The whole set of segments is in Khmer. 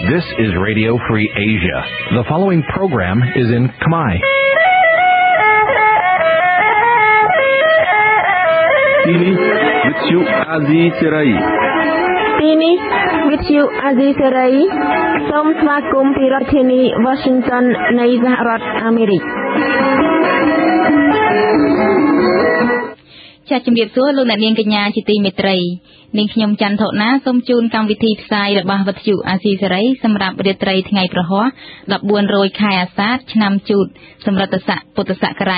This is Radio Free Asia. The following program is in Khmer. Ini Vithu Azizi Serai. Ini Vithu Azizi Serai. សូមស្វាគមន៍ពីរដ្ឋធានី Washington នៃសហរដ្ឋអាមេរិកចាជំរាបសួរលោកអ្នកនាងកញ្ញាជាទីមេត្រីនាងខ្ញុំច័ន្ទធណាសូមជូនកម្មវិធីផ្សាយរបស់វិទ្យុអាស៊ីសេរីសម្រាប់រាត្រីថ្ងៃប្រហ័ស 14 រោចខែអាសាឍឆ្នាំជូតសម្រិតស័កពុទ្ធសករាជ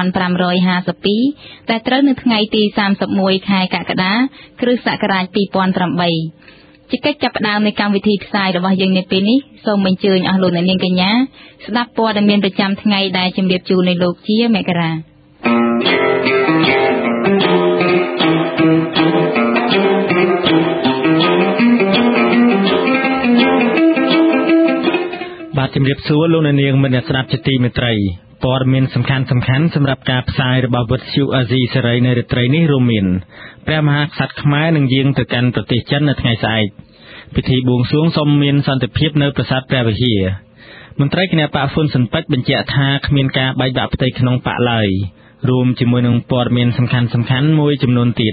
2552 តែត្រូវនៅថ្ងៃទី 31 ខែកក្កដាគ្រិស្តសករាជ 2008 ជាកិច្ចចាប់ផ្ដើមនៃកម្មវិធីផ្សាយរបស់យើងនៅពេលនេះសូមអញ្ជើញអស់លោកអ្នកនាងកញ្ញាស្ដាប់ព័ត៌មានប្រចាំថ្ងៃដែលជម្រាបជូននៅលោកជាមករាបាទជំរាបសួរលោកអ្នកនាងមិត្តអ្នកស្ដាប់ជាទីមេត្រីព័ត៌មានសំខាន់ៗសម្រាប់ការផ្សាយរបស់វិទ្យុអាស៊ីសេរីនៅរាត្រីនេះរួមមានព្រះមហាក្សត្រខ្មែរនឹងយាងទៅកាន់ប្រទេសចិននៅថ្ងៃស្អែកពិធីបួងសួងសុំមានសន្តិភាពនៅប្រាសាទព្រះវិហារមន្ត្រីគណៈបកហ៊ុនស៊ិនប៉ិចបញ្ជាក់ថាគ្មានការបែកបាក់ផ្ទៃក្នុងបកឡើយរួមជាមួយនឹងព័ត៌មានសំខាន់ៗមួយចំនួនទៀត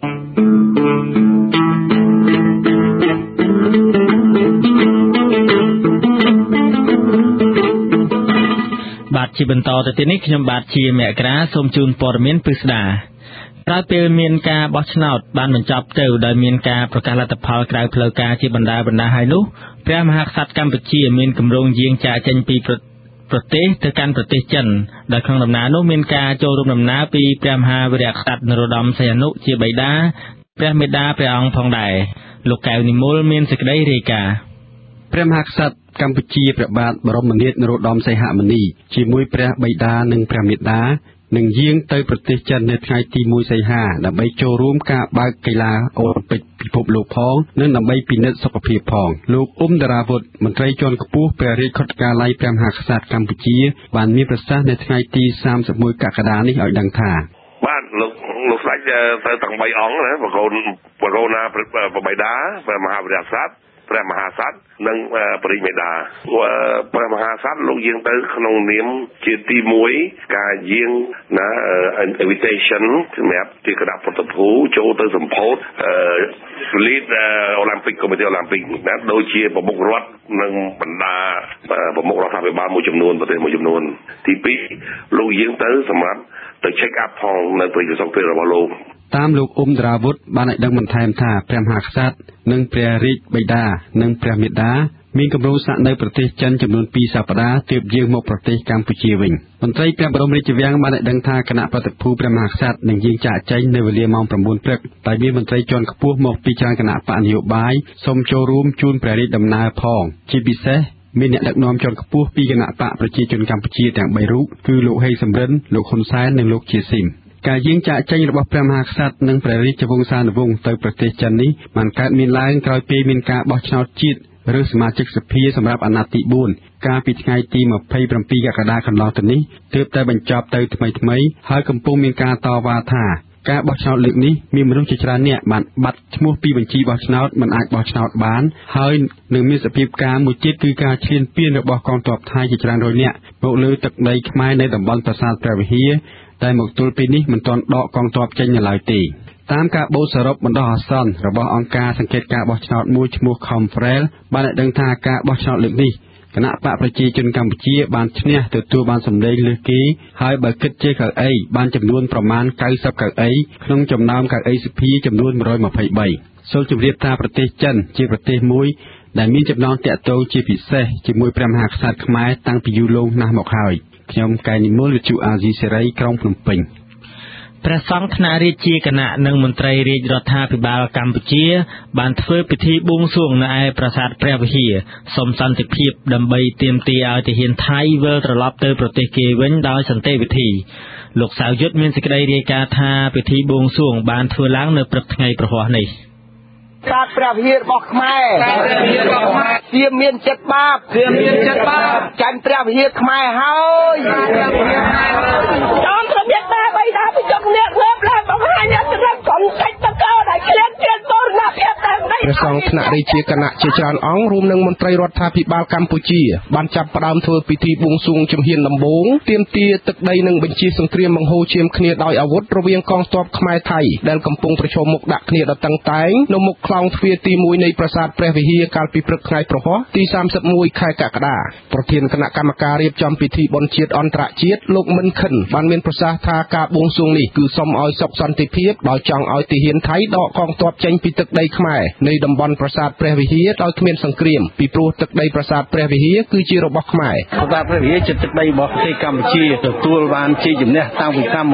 បាទជាបន្តទៅទៀតនេះខ្ញុំបាទជាមករាសូមជូនព័ត៌មានពិស្ដាក្រោយពេលមានការបោះឆ្នោតបានបញ្ចប់ទៅដោយមានការប្រកាសលទ្ធផលក្រៅផ្លូវការជាបណ្ដាហើយនោះព្រះមហាក្សត្រកម្ពុជាមានគម្រោងយាងចាកចេញពីប្រទេសទៅកាន់ប្រទេសចិនដោយក្នុងដំណើរនោះមានការចូលរួមដំណើរពីព្រះមហាវីរក្សត្រនរោត្តមសីហនុជាបិតាព្រះមេដាព្រះអង្គផងដែរលោកកែវនិមលមានសេចក្តីរាយការណ៍ព្រះមហាក្សត្រកម្ពុជាព្រះបាទបរមនាថនរោត្តមសីហមុនីជាមួយព្រះបិតានិងព្រះមេដានឹងយាងទៅប្រទេសចិននៅថ្ងៃទី 1 សីហាដើម្បីចូលរួមការបើកកីឡាអូឡ িম্প ពិកពិភពលោកផងនិងដើម្បីពិនិត្យសុខភាពផងលោកអ៊ុំតារាវុធមន្ត្រីជាន់ខ្ពស់ព្រះរាជខុទ្ទកាល័យព្រះមហាក្សត្រកម្ពុជាបានមានប្រសាសន៍នៅថ្ងៃទី 31 កក្កដានេះឲ្យដឹងថាបាទលោកស្ដេចទៅទាំង3អង្គណាបកូនណាព្រះបិតាព្រះមហាវីរក្សត្រព្រះមហាក្សត្រនិងព្រះរាជមេដាព្រះមហាក្សត្រលោកយាងទៅក្នុងនាមជាទី1ការយាងណា invitation សម្រាប់ជាគណៈប្រតិភូចូលទៅសម្ពោធlead Olympic Committee Olympic ណាដូចជាប្រមុខរដ្ឋនិងបណ្ដាប្រមុខរដ្ឋាភិបាលមួយចំនួនប្រទេសមួយចំនួនទី2លោកយាងទៅសម្រាប់ទៅ check up ផងនៅប្រទេសសុខភាពរបស់លោកតាមលោកអ៊ុំតារាវុធបានឲ្យដឹងបន្ថែមថាព្រះមហាក្សត្រនិងព្រះរាជបិតានិងព្រះមេដាមានគម្រោងស្នាក់នៅប្រទេសចិនចំនួន2សប្តាហ៍ទើបយាងមកប្រទេសកម្ពុជាវិញមន្ត្រីព្រះបរមរាជវាំងបានឲ្យដឹងថាគណៈប្រតិភូព្រះមហាក្សត្រនឹងយាងចាកចេញនៅវេលាម៉ោង 9 ព្រឹកតែមានមន្ត្រីជាន់ខ្ពស់មកពីច្រើនគណៈបកនយោបាយសូមចូលរួមជូនព្រះរាជដំណើរផងជាពិសេសមានអ្នកដឹកនាំជាន់ខ្ពស់ពីគណៈបកប្រជាជនកម្ពុជាទាំង3រូបគឺលោកហេងសំរិនលោកហ៊ុនសែននិងលោកជាស៊ីមការយាងចាកចេញរបស់ព្រះមហាក្សត្រនិងព្រះរាជវង្សានុវង្សទៅប្រទេសចិននេះបានកើតមានឡើងក្រោយពេលមានការបោះឆ្នោតជាតិឬសមាជិកសភាសម្រាប់អាណត្តិទី4កាលពីថ្ងៃទី 27 កក្កដាកន្លងទៅនេះទើបតែបញ្ចប់ទៅថ្មីហើយកំពុងមានការតវ៉ាថាការបោះឆ្នោតលើកនេះមានមនុស្សជាច្រើនអ្នកបានបាត់ឈ្មោះពីបញ្ជីបោះឆ្នោតមិនអាចបោះឆ្នោតបានហើយនឹងមានសភាពការមួយទៀតគឺការឈ្លានពានរបស់កងទ័ពថៃជាច្រើនរយនាក់មកលើទឹកដីខ្មែរនៅតំបន់ប្រាសាទព្រះវិហារតែមកទល់ពេលនេះមិនទាន់ដកកងទ័ពចេញនៅឡើយទេតាមការបូកសរុបបណ្ដោះអាសន្នរបស់អង្គការសង្កេតការបោះឆ្នោតមួយឈ្មោះ Confrel បានឲ្យដឹងថាការបោះឆ្នោតលើកនេះគណៈបកប្រជាជនកម្ពុជាបានឈ្នះទទួលបានសម្លេងលើសគេហើយបើគិតជាកៅអីបានចំនួនប្រមាណ90កៅអីក្នុងចំណោមកៅអីសភាចំនួន123សូមជម្រាបថាប្រទេសចិនជាប្រទេសមួយដែលមានចំណងតាក់ទងជាពិសេសជាមួយព្រះមហាក្សត្រខ្មែរតាំងពីយូរលង់ណាស់មកហើយខ្ញុំកែនិមលវិទ្យុអាស៊ីសេរីក្រុងភ្នំពេញព្រះសង្ឃថ្នាក់រាជាគណៈនិងមន្ត្រីរាជរដ្ឋាភិបាលកម្ពុជាបានធ្វើពិធីបួងសួងនៅឯប្រាសាទព្រះវិហារសូមសន្តិភាពដើម្បីទាមទារឲ្យទាហានថៃវិលត្រឡប់ទៅប្រទេសគេវិញដោយសន្តិវិធីលោកសាវយុទ្ធមានសេចក្តីរាយការណ៍ថាពិធីបួងសួងបានធ្វើឡើងនៅព្រឹកថ្ងៃប្រហ័សនេះសាទព្រះវិហាររបស់ខ្មែរជាមានចិត្តបាបចាញ់ព្រះវិហារខ្មែរហើយតាមរបៀបដែរបីដែរពីចុកនេះលើបឡើងបង្ហាញអត្តសញ្ញាណកំសាច់តកោដែលក្លៀនជាបូរណភាពតែមិនព្រះសង្ឃថ្នាក់រាជាគណៈជាច្រើនអង្គរួមនឹងមន្ត្រីរដ្ឋាភិបាលកម្ពុជាបានចាប់ផ្ដើមធ្វើពិធីបួងសួងជំហានដំបូងទាមទារទឹកដីនិងបញ្ជាសង្គ្រាមបង្ហូរឈាមគ្នាដោយអាវុធរវាងកងទ័ពខ្មែរថៃដែលកំពុងប្រឈមមុខដាក់គ្នាដ៏តឹងតែងនៅមុខខ្លោងទ្វារទី1នៃប្រាសាទព្រះវិហារកាលពីព្រឹកថ្ងៃប្រហោះទី31ខែកក្កដាប្រធានគណៈកម្មការរៀបចំពិធីបុណ្យជាតិអន្តរជាតិលោកមិនខិនបានមានប្រសាសន៍ថាការបួងសួងនេះគឺសូមឲ្យសុខសន្តិភាពដោយចង់ឲ្យទាហានថៃដកកងទ័ពចេញពីទឹកដីខ្មែរនៃតំបន់ប្រាសាទព្រះវិហារដោយគ្មានសង្គ្រាមពីព្រោះទឹកដីប្រាសាទព្រះវិហារគឺជារបស់ខ្មែរប្រាសាទព្រះវិហារជាទឹកដីរបស់ប្រទេសកម្ពុជាទទួលបានជាជំនះតាំងពីឆ្នាំ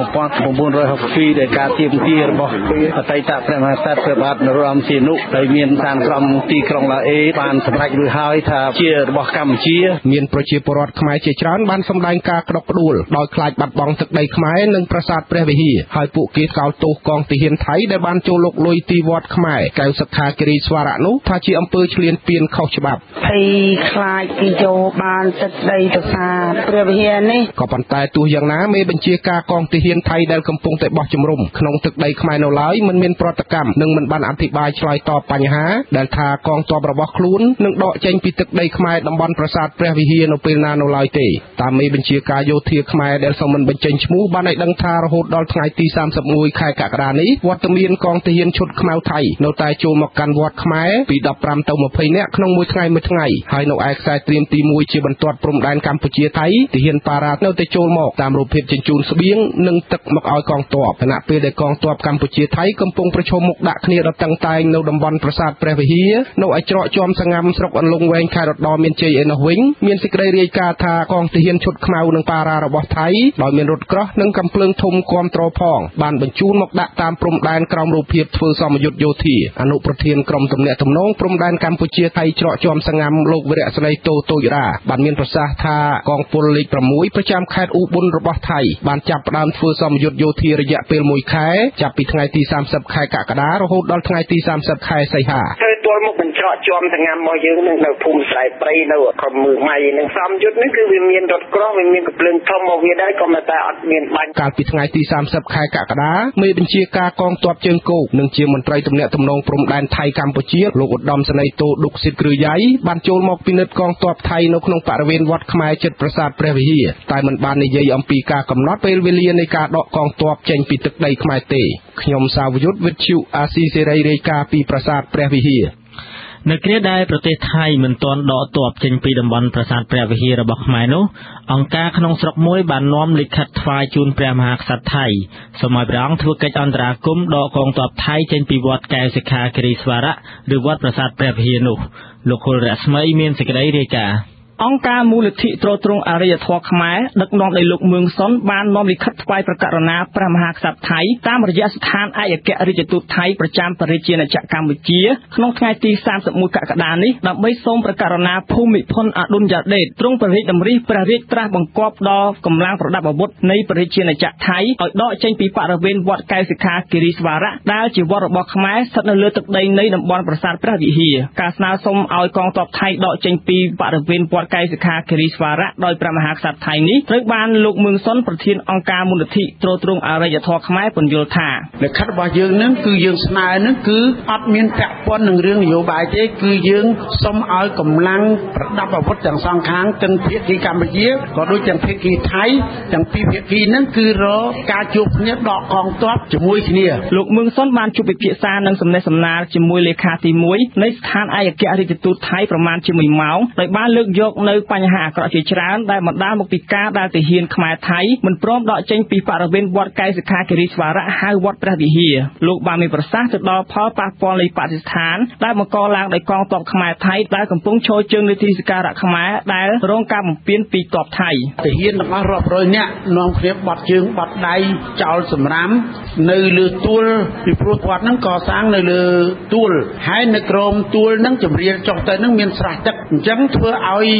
1962ដោយការទាមទាររបស់អតីតព្រះមហាក្សត្រព្រះបាទនរោត្តមសីហនុដែលមានឋានក្រមទីក្រុងឡាអេបានសម្រេចរួចហើយថាជារបស់កម្ពុជាមានប្រជាពលរដ្ឋខ្មែរជាច្រើនបានសម្ដែងការក្តុកក្តួលដោយខ្លាចបាត់បង់ទឹកដីខ្មែរនិងប្រាសាទព្រះវិហារហើយពួកគេកោតទោសកងទាហានថៃដែលបានចូលលុកលុយទីវត្តខ្មែរកែវសិក្ខាគិរីស្វារៈនោះថាជាអំពើឈ្លានពានខុសច្បាប់ខ្លាចពីយកបានទឹកដីប្រាសាទព្រះវិហារនេះក៏ប៉ុន្តែទោះយ៉ាងណាមេបញ្ជាការកងទាហានថៃដែលកំពុងតែបោះជំរំក្នុងទឹកដីខ្មែរនៅឡើយមិនមានប្រតិកម្មនិងមិនបានអធិប្បាយឆ្លើយតបបញ្ហាដែលថាកងទ័ពរបស់ខ្លួននឹងដកចេញពីទឹកដីខ្មែរតំបន់ប្រាសាទព្រះវិហារនៅពេលណានៅឡើយទេតាមមេបញ្ជាការយោធាខ្មែរដែលសូមមិនបញ្ចេញឈ្មោះបានឲ្យដឹងថារហូតដល់ថ្ងៃទី31ខែកក្កដានេះវត្តមានកងទាហានឈុតខ្មៅថៃនៅតែចូលមកកាន់វត្តខ្មែរពី15ទៅ20នាក់ក្នុងមួយថ្ងៃហើយនៅឯខ្សែត្រៀមទី1ជាបន្ទាត់ព្រំដែនកម្ពុជាថៃទាហានប៉ារ៉ានៅតែចូលមកតាមរូបភាពជញ្ជូនស្បៀងនិងទឹកមកឲ្យកងទ័ពខណៈពេលដែលកងទ័ពកម្ពុជាថៃកំពុងប្រឈមមុខដាក់គ្នាដ៏តឹងតែងនៅតំបន់ប្រាសាទព្រះវិហារនៅឯច្រកជាំសង្ងាំស្រុកអន្លង់វែងខេត្តរតនមានជ័យឯនោះវិញមានសេចក្តីរាយការណ៍ថាកងទាហានឈុតខ្មៅនិងប៉ារ៉ារបស់ថៃដោយមានរថក្រោះនិងកាំភ្លើងធំគាំទ្រផងបានបញ្ជូនមកដាក់តាមព្រំដែនក្រោមរូបភាពធ្វើសមយុទ្ធយោធាអនុប្រធានក្រុមទំនាក់ទំនងព្រំដែនកម្ពុជាថៃច្រកជាំសង្ងាំលោកវិរៈស្រីតូតូចរ៉ាបានមានប្រសាសន៍ថាកងពលលេខ6ប្រចាំខេត្តឧបុនរបស់ថៃបានចាប់ផ្ដើមធ្វើសមយុទ្ធយោធារយៈពេល1ខែចាប់ពីថ្ងៃទី30ខែកក្កដារហូតដល់ថ្ងៃទី30ខែសីហាធ្វើទល់មុខបញ្ច្រកជាំសង្ងាំរបស់យើងនឹងនៅភូមិស្រែព្រៃនៅក្រុមមើលម៉ៃនឹងសមយុទ្ធនេះគឺវាមានរថក្រោះវាមានកាំភ្លើងធំមកវាដែរក៏តែអត់មានបាញ់កាលពីថ្ងៃទី30ខែកក្កដាមេបញ្ជាការកងទ័ពជើងគោកនិងជាមន្ត្រីទំនាក់ទំនងព្រំដែនថៃកម្ពុជាលោកឧត្តមសេនីយ៍តូឌុកស៊ីតគ្រឺយ៉ៃបានចូលមកពិនិត្យកងទ័ពថៃនៅក្នុងបរិវេណវត្តខ្មែរជិតប្រាសាទព្រះវិហារតែមិនបាននិយាយអំពីការកំណត់ពេលវេលានៃការដកកងទ័ពចេញពីទឹកដីខ្មែរទេខ្ញុំសាវយុទ្ធវិទ្យុអាស៊ីសេរីរាយការណ៍ពីប្រាសាទព្រះវិហារនៅគ្រាដែលប្រទេសថៃមិនទាន់ដកទ័ពចេញពីតំបន់ប្រាសាទព្រះវិហាររបស់ខ្មែរនោះអង្គការក្នុងស្រុកមួយបាននាំលិខិតថ្វាយជូនព្រះមហាក្សត្រថៃសូមឲ្យព្រះអង្គធ្វើកិច្ចអន្តរាគមន៍ដកកងទ័ពថៃចេញពីវត្តកែវសិក្ខាគិរីស្វារៈឬវត្តប្រាសាទព្រះវិហារនោះលោកហុលរស្មីមានសេចក្តីរាយការណ៍អង្គការមូលនិធិទ្រទ្រង់អរិយធម៌ខ្មែរដឹកនាំដោយលោកមឿងសុនបាននាំលិខិតថ្វាយព្រះករុណាព្រះមហាក្សត្រថៃតាមរយៈស្ថានឯកអគ្គរដ្ឋទូតថៃប្រចាំព្រះរាជាណាចក្រកម្ពុជាក្នុងថ្ងៃទី31កក្កដានេះដើម្បីសូមព្រះករុណាភូមិភុនអดุលយាដេតទ្រង់ព្រះរាជតម្រិះព្រះរាជត្រាស់បង្គាប់ដល់កម្លាំងប្រដាប់អាវុធនៃព្រះរាជាណាចក្រថៃឲ្យដកចេញពីបរិវេណវត្តកែវសិក្ខាគិរីស្វារៈដែលជាវត្តរបស់ខ្មែរស្ថិតនៅលើទឹកដីនៃតំបន់ប្រាសាទព្រះវិហារការស្នើសុំឲ្យកងទ័ពថៃដកចេញពីបរិវេណវត្តកែវសិក្ខាគិរីស្វារៈដោយព្រះមហាក្សត្រថៃនេះត្រូវបានលោកមឿងសុនប្រធានអង្គការមូលនិធិទ្រទ្រង់អរិយធម៌ខ្មែរពន្យល់ថាលិខិតរបស់យើងនឹងគឺយើងស្នើនឹងគឺអត់មានពាក់ព័ន្ធនឹងរឿងនយោបាយទេគឺយើងសុំឲ្យកម្លាំងប្រដាប់អាវុធទាំងសងខាងទាំងភាគីកម្ពុជាក៏ដូចទាំងភាគីថៃទាំងពីរភាគីនឹងគឺរកការជួបគ្នាដកកងទ័ពជាមួយគ្នាលោកមឿងសុនបានជួបពិភាក្សានឹងសំណេះសំណាលជាមួយលេខាទី1នៃស្ថានឯកអគ្គរដ្ឋទូតថៃប្រមាណជា1ម៉ោងដោយបានលើកយកនៅបញ្ហាអាក្រក់ជាច្រើនដែលបណ្ដាលមកពីការដែលទាហានខ្មែរថៃមិនព្រមដកចេញពីបរិវេណវត្តកែវសិក្ខាគិរីស្វារៈហៅវត្តព្រះវិហារលោកបានមានប្រសាសន៍ទៅដល់ផលប៉ះពាល់នៃបដិស្ថានដែលបង្កឡើងដោយកងទ័ពខ្មែរថៃដែលកំពុងឈរជើងលើទីសក្ការៈខ្មែរដែលរងការបំពានពីទ័ពថៃទាហានទាំងអស់រាប់រយនាក់នាំគ្នាបាត់ជើងបាត់ដៃចោលសម្រាមនៅលើទួលពីព្រោះគាត់នឹងកសាងនៅលើទួលហើយនៅក្រោមទួលនឹងជម្រាលចុះទៅនឹងមានស្រះទឹកអញ្ចឹងធ្វើឲ្យ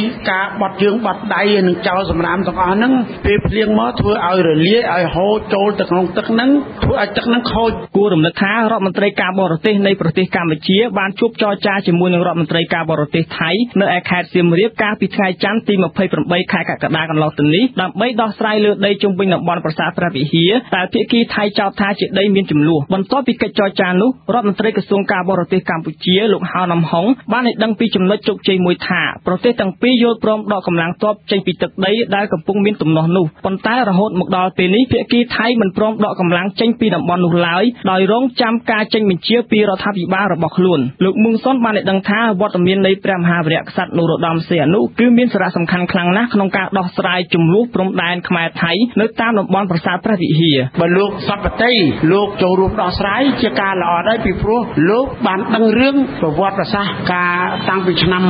ការបត់ជើងបត់ដៃនិងចោលសម្រាមទាំងអស់ហ្នឹងពេលភ្លៀងមកធ្វើឲ្យរលាយឲ្យហូរចូលទៅក្នុងទឹកហ្នឹងធ្វើឲ្យទឹកហ្នឹងខូចគួររំលឹកថារដ្ឋមន្ត្រីការបរទេសនៃប្រទេសកម្ពុជាបានជួបចរចាជាមួយនឹងរដ្ឋមន្ត្រីការបរទេសថៃនៅឯខេត្តសៀមរាបកាលពីថ្ងៃច័ន្ទទី28ខែកក្កដាកន្លងទៅនេះដើម្បីដោះស្រាយលើដីជុំវិញតំបន់ប្រាសាទព្រះវិហារតែភាគីថៃចោទថាជាដីមានចំនួនបន្ទាប់ពីកិច្ចចរចានោះរដ្ឋមន្ត្រីក្រសួងការបរទេសកម្ពុជាលោកហៅណាំហុងបានឲ្យដឹងពីចំណុចជោគជ័យមួយថាប្រទេសទាំងពីរយល់ព្រមដកកម្លាំងទ័ពចេញពីទឹកដីដែលកំពុងមានទំនាស់នោះប៉ុន្តែរហូតមកដល់ពេលនេះភាគីថៃមិនព្រមដកកម្លាំងចេញពីតំបន់នោះឡើយដោយរងចាំការចេញបញ្ជាពីរដ្ឋាភិបាលរបស់ខ្លួនលោកមុងសុនបានឲ្យដឹងថាវត្តមាននៃព្រះមហាវីរក្សត្រនរោត្តមសីហនុគឺមានសារៈសំខាន់ខ្លាំងណាស់ក្នុងការដោះស្រាយជម្លោះព្រំដែនខ្មែរថៃនៅតាមតំបន់ប្រាសាទព្រះវិហារបើលោកសពតិលោកចូលរួមដោះស្រាយជាការល្អដែរពីព្រោះលោកបានដឹងរឿងប្រវត្តិសាស្ត្រការតាំងពីឆ្នាំ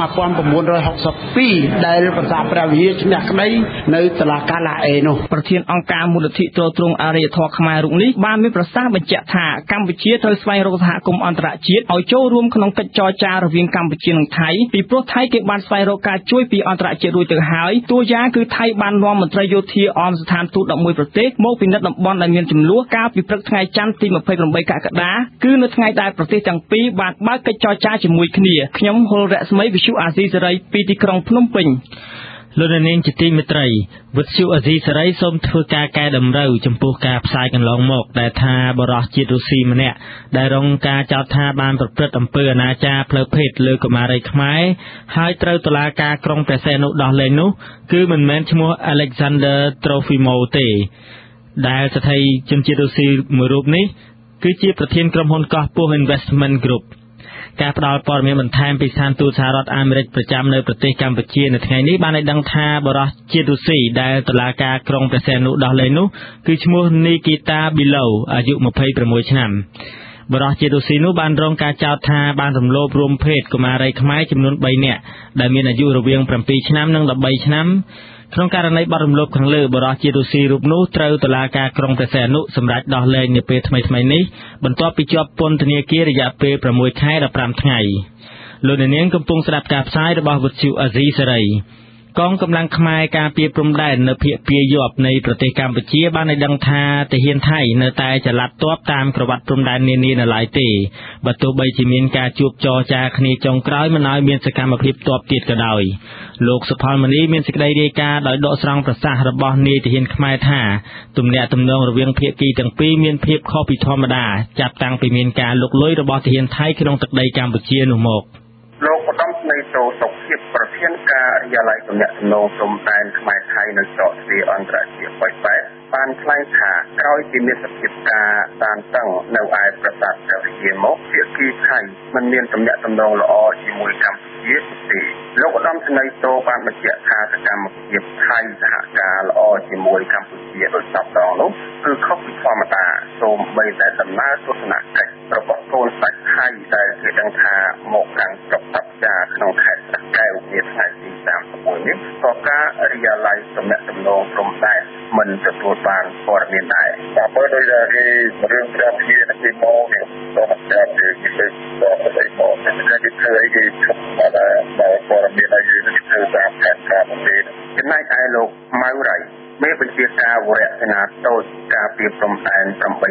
1962ដែលប្រាសាទព្រះវិហារឈ្នះក្តីនៅតុលាការឡាអេនោះប្រធានអង្គការមូលនិធិទ្រទ្រង់អរិយធម៌ខ្មែររូបនេះបានមានប្រសាសន៍បញ្ជាក់ថាកម្ពុជាត្រូវស្វែងរកសហគមន៍អន្តរជាតិឲ្យចូលរួមក្នុងកិច្ចចរចារវាងកម្ពុជានិងថៃពីព្រោះថៃគេបានស្វែងរកការជួយពីអន្តរជាតិរួចទៅហើយតួយ៉ាងគឺថៃបាននាំមន្ត្រីយោធាអមស្ថានទូត11ប្រទេសមកពិនិត្យតំបន់ដែលមានចំនួនកាលពីព្រឹកថ្ងៃច័ន្ទទី28កក្កដាគឺនៅថ្ងៃដែលប្រទេសទាំងពីរបានបើកកិច្ចចរចាជាមួយគ្នាខ្ញុំហុលរស្មីវិទ្យុអាស៊ីសេរីពីទីក្រុងភ្នំពេញលោកនាងជាទីមេត្រីវិទ្យុអាស៊ីសេរីសូមធ្វើការកែតម្រូវចំពោះការផ្សាយកន្លងមកដែលថាបរិសុទ្ធជាតិរុស្ស៊ីម្នាក់ដែលរងការចោទថាបានប្រព្រឹត្តអំពើអនាចារផ្លូវភេទលើកុមារីខ្មែរហើយត្រូវតុលាការក្រុងព្រះសីហនុដោះលែងនោះគឺមិនមែនឈ្មោះ Alexander Trofimov ទេដែលស្ថិជនជាតិរុស្ស៊ីមួយរូបនេះគឺជាប្រធានក្រុមហ៊ុនកោះពស់ Investment Group ការផ្ដល់ព័ត៌មានបន្ថែមពីស្ថានទូតសហរដ្ឋអាមេរិកប្រចាំនៅប្រទេសកម្ពុជានៅថ្ងៃនេះបានឲ្យដឹងថាបរិសុទ្ធជាតិរុស្ស៊ីដែលតុលាការក្រុងព្រះសីហនុដោះលែងនោះគឺឈ្មោះ Nikita Belov អាយុ26ឆ្នាំបរិសុទ្ធជាតិរុស្ស៊ីនោះបានរងការចោទថាបានរំលោភរួមភេទកុមារីខ្មែរចំនួន3នាក់ដែលមានអាយុរវាង7ឆ្នាំនិង13ឆ្នាំក្នុងករណីបទរំលោភខាងលើបរិសុទ្ធជាតិរុស្ស៊ីរូបនោះត្រូវតុលាការក្រុងព្រះសីហនុសម្រេចដោះលែងនាពេលថ្មីៗនេះបន្ទាប់ពីជាប់ពន្ធនាគាររយៈពេល6ខែ15ថ្ងៃលោកនាងកំពុងស្ដាប់ការផ្សាយរបស់វិទ្យុអាស៊ីសេរីកងកម្លាំងខ្មែរការពារព្រំដែននៅភាគពាយ័ព្យនៃប្រទេសកម្ពុជាបានឲ្យដឹងថាទាហានថៃនៅតែចល័តទ័ពតាមក្រវ៉ាត់ព្រំដែននានានៅឡើយទេបើទោះបីជាមានការជួបចរចាគ្នាចុងក្រោយមិនឲ្យមានសកម្មភាពទ័ពទៀតក៏ដោយលោកសុផលមនីមានសេចក្តីរាយការណ៍ដោយដកស្រង់ប្រសាសន៍របស់នាយទាហានខ្មែរថាទំនាក់ទំនងរវាងភាគីទាំងពីរមានភាពខុសពីធម្មតាចាប់តាំងពីមានការលុកលុយរបស់ទាហានថៃក្នុងទឹកដីកម្ពុជានោះមកលោកឧត្តមស្នេហ៍តូសុខភាពប្រធានការិយាល័យទំនាក់ទំនងព្រំដែនខ្មែរថៃនៅច្រកទ្វារអន្តរជាតិប៉ោយប៉ែតបានថ្លែងថាក្រោយពីមានសភាពការតានតឹងនៅឯប្រាសាទព្រះវិហារមកភាគីថៃមិនមានទំនាក់ទំនងល្អជាមួយកម្ពុជាទេលោកឧត្តមស្នេហ៍តូបានបញ្ជាក់ថាសកម្មភាពថៃសហការល្អជាមួយកម្ពុជាដោយសពដងនោះគឺខុសពីធម្មតាសូម្បីតែដំណើរទស្សនកិច្ចរបស់កូនសាច់ថៃដែលគេដឹងថាមកកាន់ស្រុកតាប់ចាក្នុងខេត្តតាកែវនាថ្ងៃទី31នេះក៏ការរិយាល័យទំនាក់ទំនងព្រំដែនមិនទទួលបានព័ត៌មានដែរតែបើដោយតែរឿងព្រះវិហារនេះមកនេះក៏តែជាទៅមកតែគេធ្វើអីគេឈប់មកព័ត៌មានឲ្យយើងធ្វើតាមផែនការប្រទេសចំណែកឯលោកម៉ៅរ៉ៃមេបញ្ជាការវរៈសេនាតូចការពីព្រំដែន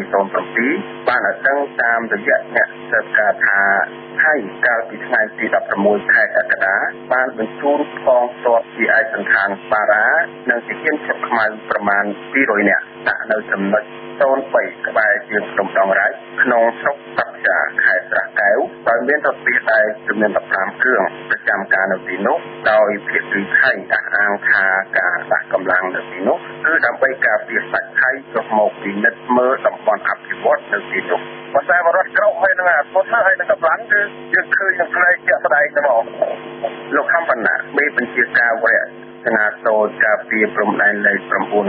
807បានឲ្យដឹងតាមរយៈអ្នកสืបការថាថៃកាលពីថ្ងៃទី16ខែកក្កដាបានបញ្ជូនកងទ័ពពីឯកសណ្ឋានបារ៉ានិងទាហានឈុតខ្មៅប្រមាណ200នាក់ដាក់នៅចំណុច03ក្បែរជើងភ្នំដងរ៉ែកក្នុងស្រុកតាប់ចាខេត្តតាកែវដោយមានរថយន្តដែកចំនួន15គ្រឿងប្រចាំការនៅទីនោះដោយភាគីថៃអះអាងថាការដាក់កម្លាំងនៅទីនោះគឺដើម្បីការពារសាច់ថៃចុះមកពិនិត្យមើលតំបន់អភិវឌ្ឍនៅទីនោះប៉ុន្តែបរិវត្តក្រុមហើយនឹងអាពុទ្ធហើយនឹងកម្លាំងគឺយើងឃើញនឹងផ្នែកជាក់ស្ដែងទៅមកលោកខំបណ្ណាមេបញ្ជាការវរៈសេនាតូចការពារព្រំដែនលេខ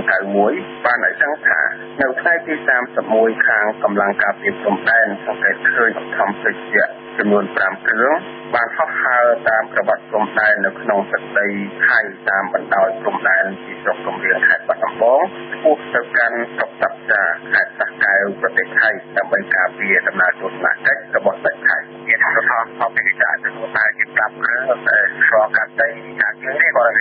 991បានឲ្យដឹងថានៅថ្ងៃទី31ខាងកម្លាំងការពារព្រំដែនសង្កេតឃើញធម្មសិទ្ធិចំនួន5គ្រឿងបានហោះហើរតាមក្រវ៉ាត់ព្រំដែននៅក្នុងទឹកដីថៃតាមបណ្ដោយព្រំដែនពីស្រុកកំរៀងខេត្តបាត់ដំបងឆ្ពោះទៅកាន់ស្រុកតាប់ចាខេត្តតាកែវប្រទេសថៃដើម្បីការពារដំណើរទស្សនកិច្ចរបស់សាច់ថៃមានរដ្ឋាភិបាលពីការទទួលតែជាប្រាប់គ្រឿងតែឆ្លងកាត់ដីយ៉ាងនេះក៏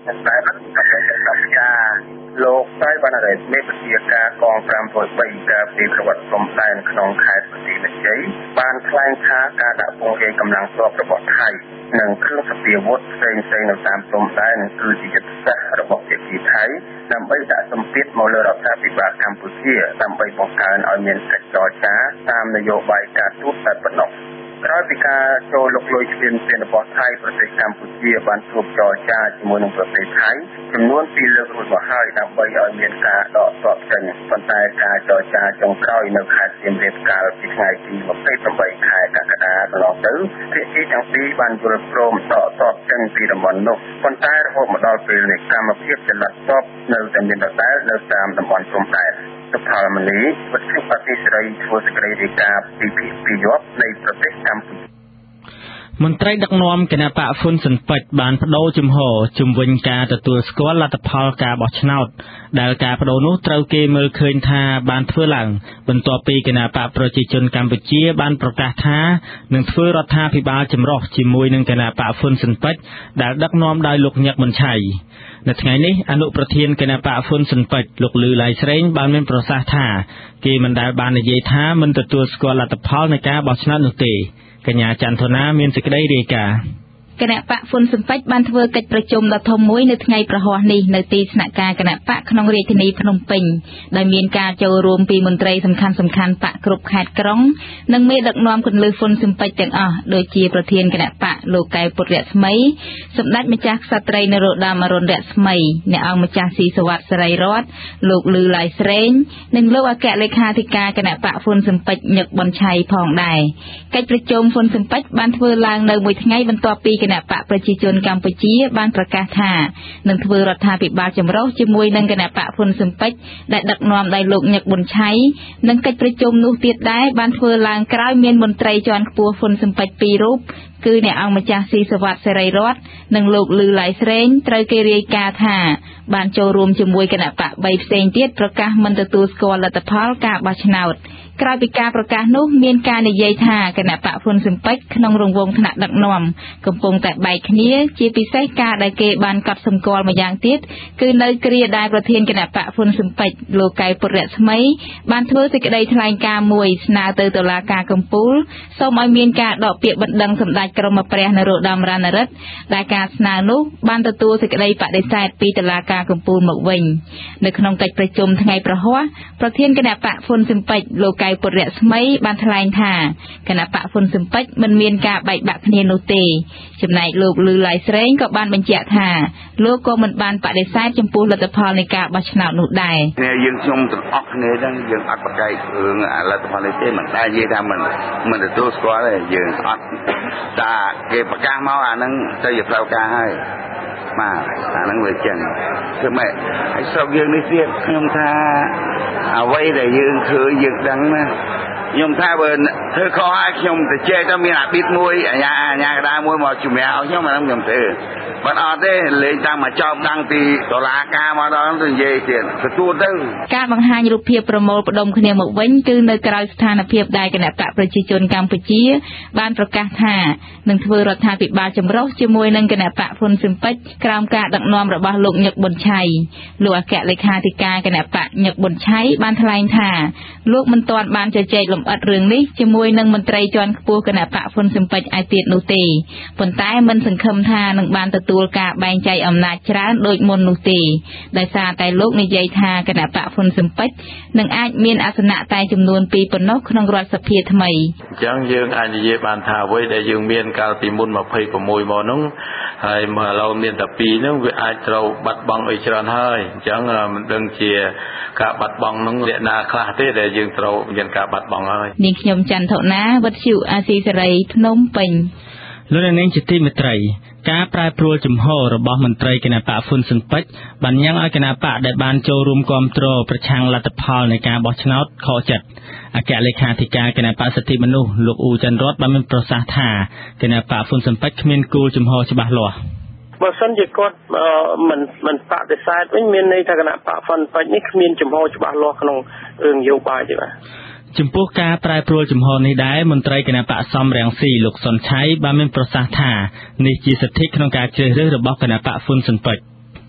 តែបានកំណត់ការលោកតែបានរកមេបជាការកង503ការពីប្រវត្តិព្រំដែនក្នុងខេត្តបន្ទាយមានជ័យបានថ្លែងថាការដាក់ពង្រាយកម្លាំងទ័ពរបស់ថៃនិងគ្រឿងសព្វាវុធផ្សេងៗនៅតាមព្រំដែនគឺជាយុទ្ធសាស្ត្ររបស់ភាគីថៃដើម្បីដាក់សម្ពាធមកលើរដ្ឋាភិបាលកម្ពុជាដើម្បីបង្កើនឲ្យមានកិច្ចចរចាតាមនយោបាយការទូតតែប៉ុណ្ណោះក្រោយពីការចូលលុកលុយឈ្លានពានរបស់ថៃប្រទេសកម្ពុជាបានជួបចរចាជាមួយនឹងប្រទេសថៃចំនួន2លើករួចមកហើយដើម្បីឲ្យមានការដកទ័ពចេញប៉ុន្តែការចរចាចុងក្រោយនៅខេត្តសៀមរាបកាលពីថ្ងៃទី28ខែកក្កដាកន្លងទៅភាគីទាំងពីរបានយល់ព្រមដកទ័ពចេញពីតំបន់នោះប៉ុន្តែរហូតមកដល់ពេលនេះកម្មភាពចល័តទ័ពនៅតែមានដដែលនៅតាមតំបន់ព្រំដែនសុផលមនីវិទ្យុអតិសេរីធ្វើសេចក្តីរាយការណ៍ពីភាគពីយប់នៃប្រទេសកម្ពុជាមន្ត្រីដឹកនាំគណៈបកហ៊ុនស៊ិនប៉ិចបានបដូរជំហរជំវិញការទទួលស្គាល់លទ្ធផលការបោះឆ្នោតដែលការបដូរនោះត្រូវគេមើលឃើញថាបានធ្វើឡើងបន្ទាប់ពីគណៈបកប្រជាជនកម្ពុជាបានប្រកាសថានឹងធ្វើរដ្ឋាភិបាលចម្រុះជាមួយនឹងគណៈបកហ៊ុនស៊ិនប៉ិចដែលដឹកនាំដោយលោកញឹកប៊ុនឆៃនៅថ្ងៃនេះអនុប្រធានគណៈបកហ៊ុនស៊ិនប៉ិចលោកលឺឡៃស្រេងបានមានប្រសាសន៍ថាគេមិនដែលបាននិយាយថាមិនទទួលស្គាល់លទ្ធផលនៃការបោះឆ្នោតនោះទេកញ្ញាចន្ទធនាមានសេចក្តីរាយការណ៍គណៈបកហ៊ុនស៊ិនប៉ិចបានធ្វើកិច្ចប្រជុំដ៏ធំមួយនៅថ្ងៃប្រហ័សនេះនៅទីស្នាក់ការគណៈបកក្នុងរាជធានីភ្នំពេញដោយមានការចូលរួមពីមន្ត្រីសំខាន់ៗបកគ្រប់ខេត្តក្រុងនិងមេដឹកនាំគន្លឹះហ៊ុនស៊ិនប៉ិចទាំងអស់ដូចជាប្រធានគណៈបកលោកកែវពុតរស្មីសម្ដេចម្ចាស់ក្សត្រីនរោត្តម អរុណរស្មីអ្នកអង្គម្ចាស់ស៊ីសវត្តសេរីរតន៍លោកលឺឡៃស្រេងនិងលោកអគ្គលេខាធិការគណៈបកហ៊ុនស៊ិនប៉ិចញឹកប៊ុនឆៃផងដែរកិច្ចប្រជុំហ៊ុនស៊ិនប៉ិចបានធ្វើឡើងនៅមួយថ្ងៃបន្ទាប់ពីគណៈបកប្រជាជនកម្ពុជាបានប្រកាសថានឹងធ្វើរដ្ឋាភិបាលចម្រុះជាមួយនឹងគណៈបកហ៊ុនស៊ិនប៉ិចដែលដឹកនាំដោយលោកញឹកប៊ុនឆៃនិងកិច្ចប្រជុំនោះទៀតដែរបានធ្វើឡើងក្រោយមានមន្ត្រីជាន់ខ្ពស់ហ៊ុនស៊ិនប៉ិច2រូបគឺអ្នកអង្គម្ចាស់ស៊ីសវត្តសេរីរតន៍និងលោកលឺឡៃស្រេងត្រូវគេរាយការណ៍ថាបានចូលរួមជាមួយគណៈបក3ផ្សេងទៀតប្រកាសមិនទទួលស្គាល់លទ្ធផលការបោះឆ្នោតក្រោយពីការប្រកាសនោះមានការនិយាយថាគណៈបកហ៊ុនស៊ិនប៉ិចក្នុងរង្វង់ថ្នាក់ដឹកនាំកំពុងតែបែកគ្នាជាពិសេសការដែលគេបានកត់សម្គាល់ម្យ៉ាងទៀតគឺនៅគ្រាដែលប្រធានគណៈបកហ៊ុនស៊ិនប៉ិចលោកកែវពុតរស្មីបានធ្វើសេចក្តីថ្លែងការណ៍មួយស្នើទៅតុលាការកំពូលសូមឲ្យមានការដកពាក្យបណ្ដឹងសម្ដេចក្រមព្រះនរោត្តម រណរដ្ឋដែលការស្នើនោះបានទទួលសេចក្តីបដិសេធពីតុលាការកំពូលមកវិញនៅក្នុងកិច្ចប្រជុំថ្ងៃប្រហ័សប្រធានគណៈបកហ៊ុនស៊ិនប៉ិចលោកកែវពុតរស្មីបានថ្លែងថាគណៈបកហ៊ុនស៊ិនប៉ិចមិនមានការបែកបាក់គ្នានោះទេចំណែកលោកលឺឡៃស្រេងក៏បានបញ្ជាក់ថាលោកក៏មិនបានបដិសេធចំពោះលទ្ធផលនៃការបោះឆ្នោតនោះដែរយើងខ្ញុំទាំងអស់គ្នាហ្នឹងយើងអត់បកែករឿងលទ្ធផលនេះទេមិនដែលនិយាយថាមិនទទួលស្គាល់ទេយើងអត់តែគេប្រកាសមកអាហ្នឹងទៅជាផ្លូវការហើយបាទអាហ្នឹងវាចឹងគឺម៉េចហើយស្រុកយើងនេះទៀតខ្ញុំថាអ្វីដែលយើងឃើញយើងដឹងណាខ្ញុំថាបើធ្វើខុសហើយខ្ញុំទៅជែកទៅមានអាប៊ីតមួយអាញាកដាមួយមកជំនះឲ្យខ្ញុំអាហ្នឹងខ្ញុំធ្វើបាត់អត់ទេលេងតាមមកចោលតាំងពីតុលាការមកដល់ទៅនិយាយទៀតទទួលទៅការបង្ហាញរូបភាពប្រមូលផ្ដុំគ្នាមកវិញគឺនៅក្រៅស្ថានភាពដែលគណៈបកប្រជាជនកម្ពុជាបានប្រកាសថានឹងធ្វើរដ្ឋាភិបាលចម្រុះជាមួយនឹងគណៈបកហ៊ុនស៊ិនប៉ិចក្រោមការដឹកនាំរបស់លោកញឹកប៊ុនឆៃលោកអគ្គលេខាធិការគណៈបកញឹកប៊ុនឆៃបានថ្លែងថាលោកមិនទាន់បានជជែកលម្អិតរឿងនេះជាមួយនឹងមន្ត្រីជាន់ខ្ពស់គណៈបកហ៊ុនស៊ិនប៉ិចឯទៀតនោះទេប៉ុន្តែមិនសង្ឃឹមថានឹងបានទទួលការបែងចែកអំណាចច្រើនដូចមុននោះទេដោយសារតែលោកនិយាយថាគណៈបកហ៊ុនស៊ិនប៉ិចនឹងអាចមានអាសនៈតែចំនួន2ប៉ុណ្ណោះក្នុងរដ្ឋសភាថ្មីអញ្ចឹងយើងអាចនិយាយបានថាអ្វីដែលយើងមានកាលពីមុន26មកនោះហើយមកឥឡូវមានតែ2ហ្នឹងវាអាចត្រូវបាត់បង់អីច្រើនហើយអញ្ចឹងមិនដឹងជាការបាត់បង់ហ្នឹងលក្ខណៈខ្លះទេដែលយើងត្រូវមានការបាត់បង់ហើយនាងខ្ញុំចន្ទធនាវិទ្យុអាស៊ីសេរីភ្នំពេញលោកនាងជាទីមេត្រីការប្រែប្រួលជំហររបស់មន្ត្រីគណៈបកហ៊ុនស៊ិនប៉ិចបានញ៉ាំងឲ្យគណៈបកដែលបានចូលរួមគ្រប់គ្រងប្រឆាំងលទ្ធផលនៃការបោះឆ្នោតខកចិត្តអគ្គលេខាធិការគណៈបកសិទ្ធិមនុស្សលោកអ៊ូចន្ទរតបានមានប្រសាសន៍ថាគណៈបកហ៊ុនស៊ិនប៉ិចគ្មានគោលជំហរច្បាស់លាស់បើសិនជាគាត់មិនបដិសេធវិញមានន័យថាគណៈបកហ៊ុនប៉ិចនេះគ្មានជំហរច្បាស់លាស់ក្នុងរឿងនយោបាយទេបាទចំពោះការប្រែប្រួលជំហរនេះដែរមន្ត្រីគណៈបកសំរងស៊ីលោកសុនឆៃបានមានប្រសាសន៍ថានេះជាសិទ្ធិក្នុងការជ្រើសរើសរបស់គណៈបកហ៊ុនស៊ិនប៉ិច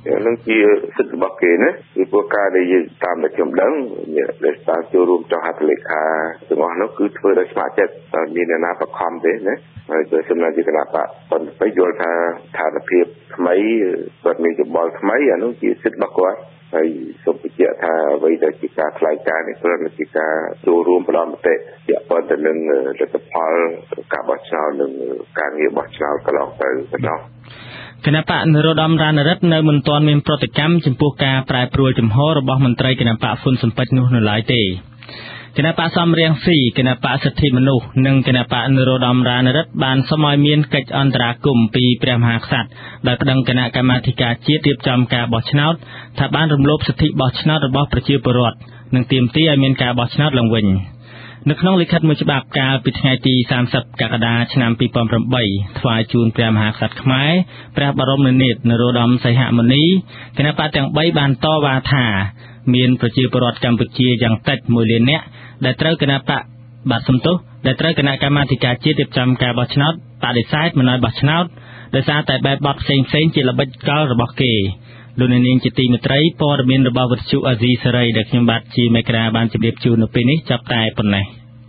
នឹងជាសិទ្ធិរបស់គេណាពីព្រោះការដែលយើងតាមតែខ្ញុំដឹងដែលស្ថានចូលរួមចុះហត្ថលេខាទាំងអស់នោះគឺធ្វើដោយស្ម័គ្រចិត្តមានអ្នកណាបខំទេណាហើយដោយសំណាក់ជាគណៈបកប៉ុន្តែយល់ថាស្ថានភាពថ្មីគាត់មានយោបល់ថ្មីអានោះជាសិទ្ធិរបស់គាត់ហើយសូមបញ្ជាក់ថាអ្វីដែលជាការថ្លែងការណ៍នេះគ្រាន់តែជាការចូលរួមផ្ដល់មតិពាក់ព័ន្ធទៅនឹងលទ្ធផលការបោះឆ្នោតនិងការងារបោះឆ្នោតកន្លងទៅប៉ុណ្ណោះគណៈបកនរោត្តមរណរដ្ឋនៅមិនទាន់មានប្រតិកម្មចំពោះការប្រែប្រួលជំហររបស់មន្ត្រីគណៈបកហ៊ុនស៊ុនប៉ិចនោះនៅឡើយទេគណៈបកសំរៀងស៊ីគណៈបកសិទ្ធិមនុស្សនិងគណៈបកនរោត្តមរណរដ្ឋបានសូមឲ្យមានកិច្ចអន្តរាគមន៍ពីព្រះមហាក្សត្រដោយប្តឹងគណៈកម្មាធិការជាតិរៀបចំការបោះឆ្នោតថាបានរំលោភសិទ្ធិបោះឆ្នោតរបស់ប្រជាពលរដ្ឋនិងទាមទារឲ្យមានការបោះឆ្នោតឡើងវិញនៅក្នុងលិខិតមួយច្បាប់កាលពីថ្ងៃទី30កក្កដាឆ្នាំ2008ថ្វាយជូនព្រះមហាក្សត្រខ្មែរព្រះបរមនាថនរោត្តមសីហមុនីគណៈបកទាំង3បានតវ៉ាថាមានប្រជាពលរដ្ឋកម្ពុជាយ៉ាងតិច1លាននាក់ដែលត្រូវគណៈបកបាទសំទោសដែលត្រូវគណៈកម្មាធិការជាតិរៀបចំការបោះឆ្នោតបដិសេធមិនឲ្យបោះឆ្នោតដោយសារតែបែបបទផ្សេងៗជាល្បិចកលរបស់គេលោកនាងជាទីមេត្រីព័ត៌មានរបស់វិទ្យុអាស៊ីសេរីដែលខ្ញុំបាទជាមេក្រាបានជម្រាបជូននៅពេលនេះចាប់តែប៉ុណ្ណេះ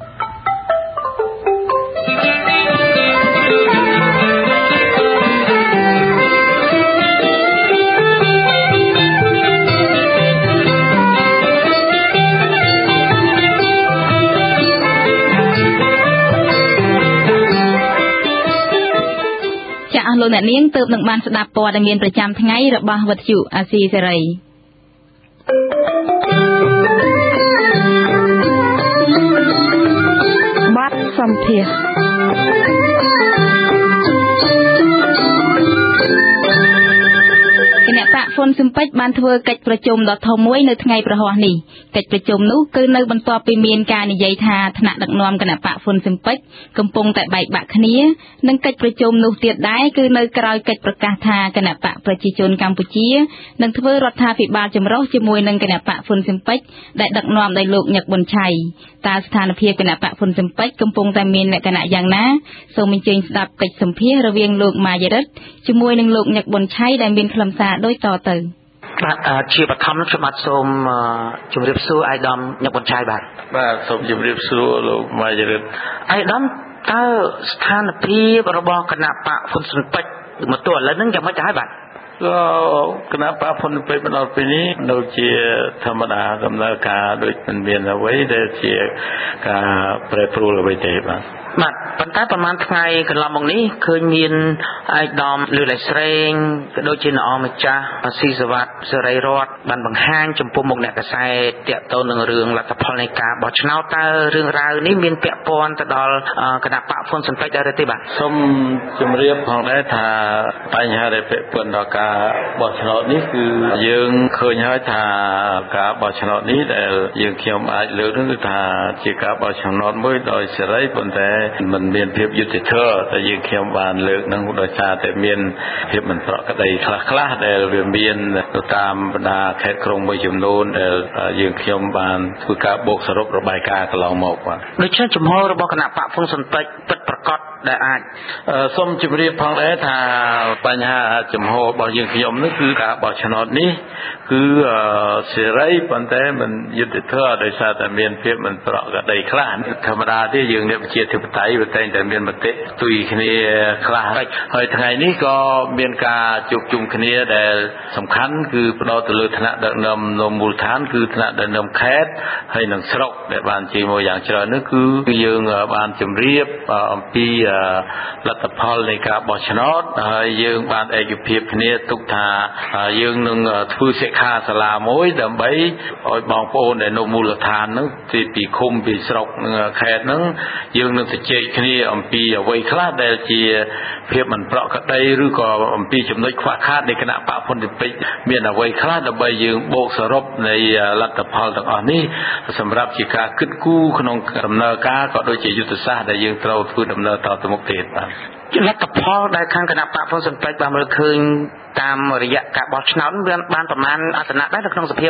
លោកអ្នកនាងទើបនឹងបានស្ដាប់ព័ត៌មានប្រចាំថ្ងៃរបស់វិទ្យុអាស៊ីសេរីបាត់សម្ភារគណៈបកហ៊ុនស៊ុនប៉ិចបានធ្វើកិច្ចប្រជុំដ៏ធំមួយនៅថ្ងៃប្រហ័សនេះកិច្ចប្រជុំនោះគឺនៅបន្ទាប់ពីមានការនិយាយថាថ្នាក់ដឹកនាំគណៈបកហ៊ុនស៊ុនប៉ិចកំពុងតែបែកបាក់គ្នានិងកិច្ចប្រជុំនោះទៀតដែរគឺនៅក្រោយកិច្ចប្រកាសថាគណៈបកប្រជាជនកម្ពុជានឹងធ្វើរដ្ឋាភិបាលចម្រុះជាមួយនឹងគណៈបកហ៊ុនស៊ុនប៉ិចដែលដឹកនាំដោយលោកញឹកប៊ុនឆៃតើស្ថានភាពគណៈបកហ៊ុនស៊ុនប៉ិចកំពុងតែមានលក្ខណៈយ៉ាងណាសូមអញ្ជើញស្ដាប់កិច្ចសម្ភាសន៍រវាងលោកម៉ាយរិទ្ធជាមួយនឹងលោកញឹកប៊ុនឆៃដែលមានខ្លឹមសារដូចតទៅបាទជាបឋមខ្ញុំបាទសូមជម្រាបសួរអាយដាមញឹកប៊ុនឆៃបាទសូមជម្រាបសួរលោកម៉ាយរិទ្ធអាយដាមតើស្ថានភាពរបស់គណៈបកហ៊ុនស៊ុនប៉ិចមកទល់ឥឡូវហ្នឹងយ៉ាងម៉េចដែរបាទគណៈបកហ៊ុនស៊ុនប៉ិចមកដល់ពេលនេះនៅជាធម្មតាដំណើរការដូចមិនមានអ្វីដែលជាការប្រែប្រួលអ្វីទេបាទប៉ុន្តែប្រហែលថ្ងៃកន្លងមកនេះឃើញមានឯកឧត្តមលឺឡៃស្រេងក៏ដូចជាអ្នកម្ចាស់ស៊ីសវ័តសេរីរតបានបង្ហាញចំពោះមុខអ្នកកសែតតាក់ទងនឹងរឿងលទ្ធផលនៃការបោះឆ្នោតតើរឿងរ៉ាវនេះមានពាក់ព័ន្ធទៅដល់គណៈបកហ៊ុនស៊ុនប៉ិចដែរទេបាទសូមជម្រាបផងដែរថាបញ្ហាដែលពាក់ព័ន្ធដល់ការបោះឆ្នោតនេះគឺយើងឃើញហើយថាការបោះឆ្នោតនេះដែលយើងខ្ញុំអាចលើកនោះគឺថាជាការបោះឆ្នោតមួយដោយសេរីប៉ុន្តែមិនមានភាពយុត្តិធម៌តែយើងខ្ញុំបានលើកនឹងដោយសារតែមានភាពមិនប្រក្រតីខ្លះៗដែលវាមានទៅតាមបណ្ដាខេត្តក្រុងមួយចំនួនដែលយើងខ្ញុំបានធ្វើការបូកសរុបរបាយការណ៍កន្លងមកបាទដូច្នេះជំហររបស់គណៈបកហ៊ុនស៊ុនប៉ិចពិតប្រាកដដែលអាចសូមជម្រាបផងដែរថាបញ្ហាចំហរបស់យើងខ្ញុំនេះគឺការបោះឆ្នោតនេះគឺសេរីប៉ុន្តែមិនយុត្តិធម៌ដោយសារតែមានភាពមិនប្រក្រតីខ្លះធម្មតាទេយើងអ្នកប្រជាធិបតេយ្យវាតែងតែមានមតិផ្ទុយគ្នាខ្លះហើយថ្ងៃនេះក៏មានការជួបជុំគ្នាដែលសំខាន់គឺផ្ដោតទៅលើឋានៈដឹកនាំនៅមូលដ្ឋានគឺឋានៈដឹកនាំខេត្តហើយនិងស្រុកដែលបានជាមួយយ៉ាងច្រើននោះគឺយើងបានជម្រាបអំពីលទ្ធផលនៃការបោះឆ្នោតហើយយើងបានឯកភាពគ្នាទុកថាយើងនឹងធ្វើសិក្ខាសាលាមួយដើម្បីឲ្យបងប្អូនដែលនៅមូលដ្ឋានហ្នឹងពីឃុំពីស្រុកនិងខេត្តហ្នឹងយើងនឹងជជែកគ្នាអំពីអ្វីខ្លះដែលជាភាពមិនប្រក្រតីឬក៏អំពីចំណុចខ្វះខាតនៃគណៈបកហ៊ុនស៊ុនប៉ិចមានអ្វីខ្លះដើម្បីយើងបូកសរុបនៃលទ្ធផលទាំងអស់នេះសម្រាប់ជាការគិតគូរក្នុងដំណើរការក៏ដូចជាយុទ្ធសាស្ត្រដែលយើងត្រូវធ្វើដំណើរតទៅមុខទៀតបាទលទ្ធផលដែលខាងគណៈបកហ៊ុនស៊ុនប៉ិចបានមើលឃើញតាមរយៈការបោះឆ្នោតបានប្រមាណអាសនៈដែរនៅក្នុងសភាបាទ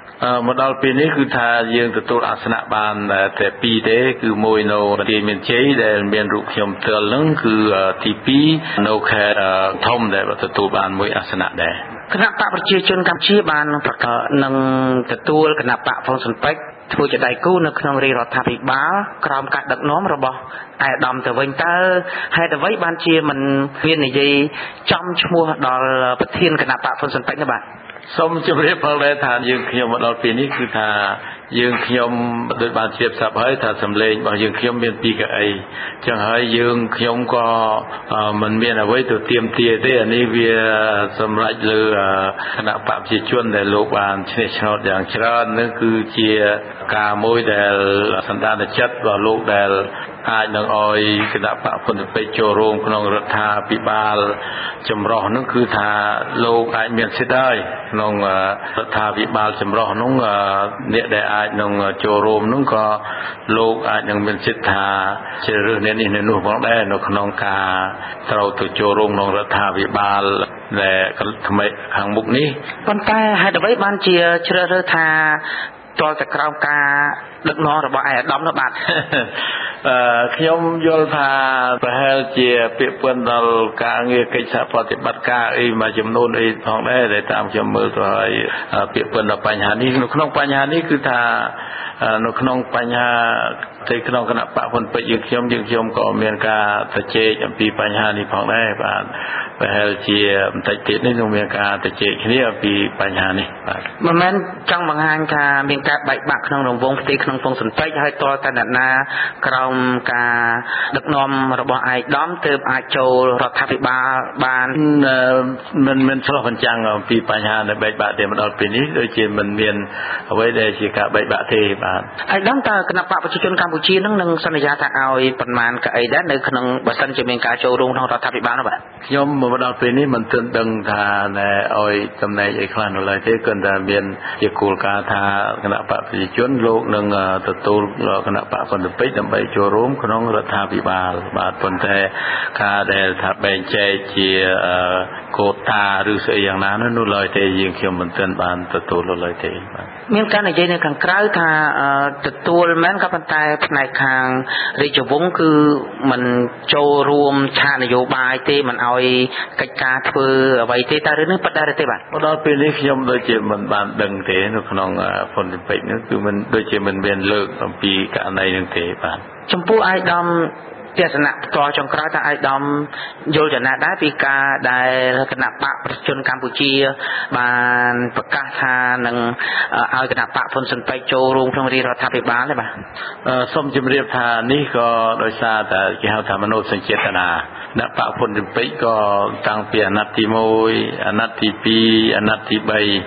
មកដល់ពេលនេះគឺថាយើងទទួលអាសនៈបានតែ2ទេគឺមួយនៅទីមានជ័យដែលមានរូបខ្ញុំផ្ទាល់ហ្នឹងគឺទី2នៅខេត្តធំដែលទទួលបានមួយអាសនៈដែរគណៈបកប្រជាជនកម្ពុជាបានប្រកាសនឹងទទួលគណៈបកហ្វុនស៊ុនពេជ្រធ្វើជាដៃគូនៅក្នុងរាជរដ្ឋាភិបាលក្រោមការដឹកនាំរបស់អាដាមទៅវិញតើហេតុអ្វីបានជាមិនមាននិយាយចំឈ្មោះដល់ប្រធានគណៈបកហ្វុនស៊ុនពេជ្រនោះបាទសូមជម្រាបផងដែរថាយើងខ្ញុំមកដល់ពេលនេះគឺថាយើងខ្ញុំដូចបានជ្រាបស្រាប់ហើយថាសម្លេងរបស់យើងខ្ញុំមាន2កៅអីចឹងហើយយើងខ្ញុំក៏មិនមានអ្វីទៅទាមទារទេអានេះវាសម្រាប់លើគណៈបព្វជិជនដែលលោកបានឈ្នះឆ្នោតយ៉ាងច្រើននោះគឺជាការមួយដែលសន្តានចិត្តរបស់លោកដែលអាចនឹងឲ្យគណៈបព្វហ៊ុនពេជ្រចូលរួមក្នុងរដ្ឋាភិបាលចម្រុះនោះគឺថាលោកអាចមានសិទ្ធិហើយក្នុងរដ្ឋាភិបាលចម្រុះនោះអ្នកដែលអាចនឹងចូលរួមនោះក៏លោកអាចនឹងមានសិទ្ធិថាជ្រើសរើសអ្នកនេះអ្នកនោះផងដែរនៅក្នុងការត្រូវទៅចូលរួមក្នុងរដ្ឋាភិបាលដែលថ្មីខាងមុខនេះប៉ុន្តែហេតុអ្វីបានជាជ្រើសរើសថាតលតែក្រោមការដឹកនាំរបស់អាដាមនោះបាទខ្ញុំយល់ថាប្រហែលជាពាក្យពន្ធដល់ការងារកិច្ចសហប្រតិបត្តិការអីមួយចំនួនអីផងដែរដែលតាមខ្ញុំមើលទៅហើយពាក្យពន្ធដល់បញ្ហានេះនៅក្នុងបញ្ហានេះគឺថានៅក្នុងបញ្ហាទីក្នុងគណៈបព្វហ៊ុនពេជ្រយើងខ្ញុំក៏មានការជជែកអំពីបញ្ហានេះផងដែរបាទប្រហែលជាបន្តិចទៀតនេះនឹងមានការជជែកគ្នាអំពីបញ្ហានេះបាទមិនមែនចង់បង្ហាញថាមានការបែកបាក់ក្នុងរង្វង់ផ្ទៃក្នុងហ្វុងស៊ុនពេជ្រហើយតលតែអ្នកណាក្រោមការដឹកនាំរបស់អាយដាមទើបអាចចូលរដ្ឋាភិបាលបានមិនឆ្លោះបញ្ចាំងអំពីបញ្ហាដែលបែកបាក់ទេមកដល់ពេលនេះដូចជាមិនមានអ្វីដែលជាការបែកបាក់ទេបាទអាយដាមតើគណៈបព្វប្រជាជនកម្ពុជានឹងសន្យាថាឲ្យប៉ុន្មានកៅអីដែរនៅក្នុងបើសិនជាមានការចូលរួមក្នុងរដ្ឋាភិបាលនោះបាទខ្ញុំមកដល់ពេលនេះមិនទាន់ដឹងថាឲ្យតំណែងអីខ្លះនៅឡើយទេគ្រាន់តែមានជាគោលការណ៍ថាគណៈបព្វប្រជាជនលោកនឹងទទួលគណៈបព្វហ៊ុនពេជ្រដើម្បីចូលរួមក្នុងរដ្ឋាភិបាលបាទប៉ុន្តែការដែលថាបែងចែកជាកូតាឬស្អីយ៉ាងណានោះឡើយទេយើងខ្ញុំមិនទាន់បានទទួលឡើយទេបាទមានការនិយាយនៅខាងក្រៅថាទទួលមែនក៏ប៉ុន្តែផ្នែកខាងរាជវង្សគឺមិនចូលរួមឆានយោបាយទេមិនឲ្យកិច្ចការធ្វើអ្វីទេតើរឿងនេះពិតដែរទេបាទមកដល់ពេលនេះខ្ញុំដូចជាមិនបានដឹងទេនៅក្នុងហ្វុនពេជ្រនេះគឺមិនដូចជាមិនមានលើកអំពីករណីនឹងទេបាទចំពោះអាយដាមទស្សនៈផ្ទាល់ចុងក្រោយថាអាយដាមយល់ចំណាស់ដែរពីការដែលគណៈបកប្រជាជនកម្ពុជាបានប្រកាសថានឹងឲ្យគណៈបកហ៊ុនស៊ុនពេជ្រចូលរួមក្នុងរាជរដ្ឋាភិបាលទេបាទសូមជម្រាបថានេះក៏ដោយសារតែគេហៅថាមនោសញ្ចេតនាគណៈបកហ៊ុនស៊ុនពេជ្រក៏តាំងពីអាណត្តិទី1អាណត្តិទី2អាណត្តិទី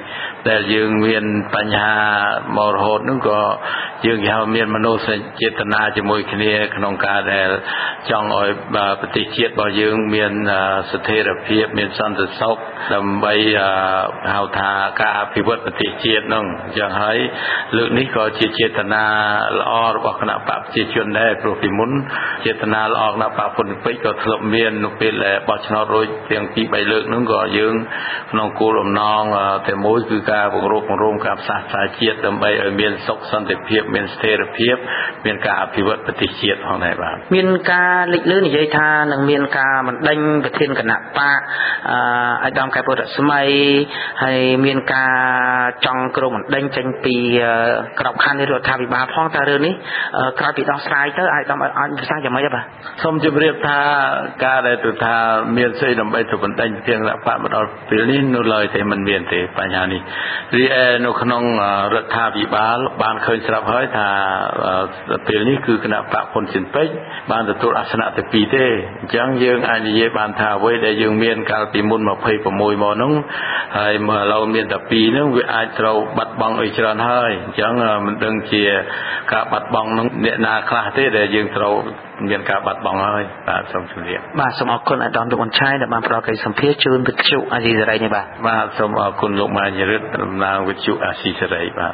3ដែលយើងមានបញ្ហាមករហូតនោះក៏យើងគេហៅមានមនោសញ្ចេតនាជាមួយគ្នាក្នុងការដែលចង់ឲ្យប្រទេសជាតិរបស់យើងមានស្ថិរភាពមានសន្តិសុខដើម្បីហៅថាការអភិវឌ្ឍប្រទេសជាតិនោះអញ្ចឹងហើយលើកនេះក៏ជាចេតនាល្អរបស់គណៈបកប្រជាជនដែរព្រោះពីមុនចេតនាល្អគណៈបកហ៊ុនពេជ្រក៏ធ្លាប់មាននៅពេលបោះឆ្នោតរួចទាំង2-3លើកនោះក៏យើងក្នុងគោលបំណងតែមួយគឺការពង្រឹងការផ្សះផ្សាជាតិដើម្បីឲ្យមានសុខសន្តិភាពមានស្ថិរភាពមានការអភិវឌ្ឍប្រទេសជាតិផងដែរបាទមានការលេចលឺនិយាយថានឹងមានការបណ្ដេញប្រធានគណៈបកអាដាមកែវរស្មីហើយមានការចង់គ្រងបណ្ដេញចេញពីក្របខ័ណ្ឌរដ្ឋាភិបាលផងតើរឿងនេះក្រោយពីដោះស្រាយទៅអាដាមអាចភាសាយ៉ាងម៉េចបាទសូមជម្រាបថាការដែលទៅថាមានស្អីដើម្បីទៅបណ្ដេញប្រធានគណៈបកមកដល់ពេលនេះនៅឡើយទេមិនមានទេបញ្ហានេះរីឯនៅក្នុងរដ្ឋាភិបាលបានឃើញស្រាប់ហើយថាពេលនេះគឺគណៈបកហ៊ុនស៊ុនពេជ្របានទទួលអាសនៈទី2ទេអញ្ចឹងយើងអាចនិយាយបានថាអ្វីដែលយើងមានកាលពីមុន26មកនោះហើយមកឥឡូវមានតែ2នោះវាអាចត្រូវបាត់បង់អីច្រើនហើយអញ្ចឹងមិនដឹងជាការបាត់បង់នោះអ្នកណាខ្លះទេដែលយើងត្រូវមានការបាត់បង់ហើយបាទសូមជម្រាបបាទសូមអរគុណអាដាមលោកអញ្ឆៃដែលបានផ្ដល់កិច្ចសម្ភារជូនវិទ្យុអាស៊ីសេរីនេះបាទសូមអរគុណលោកម៉ាញរិទ្ធតំណាងវិទ្យុអាស៊ីសេរីបាទ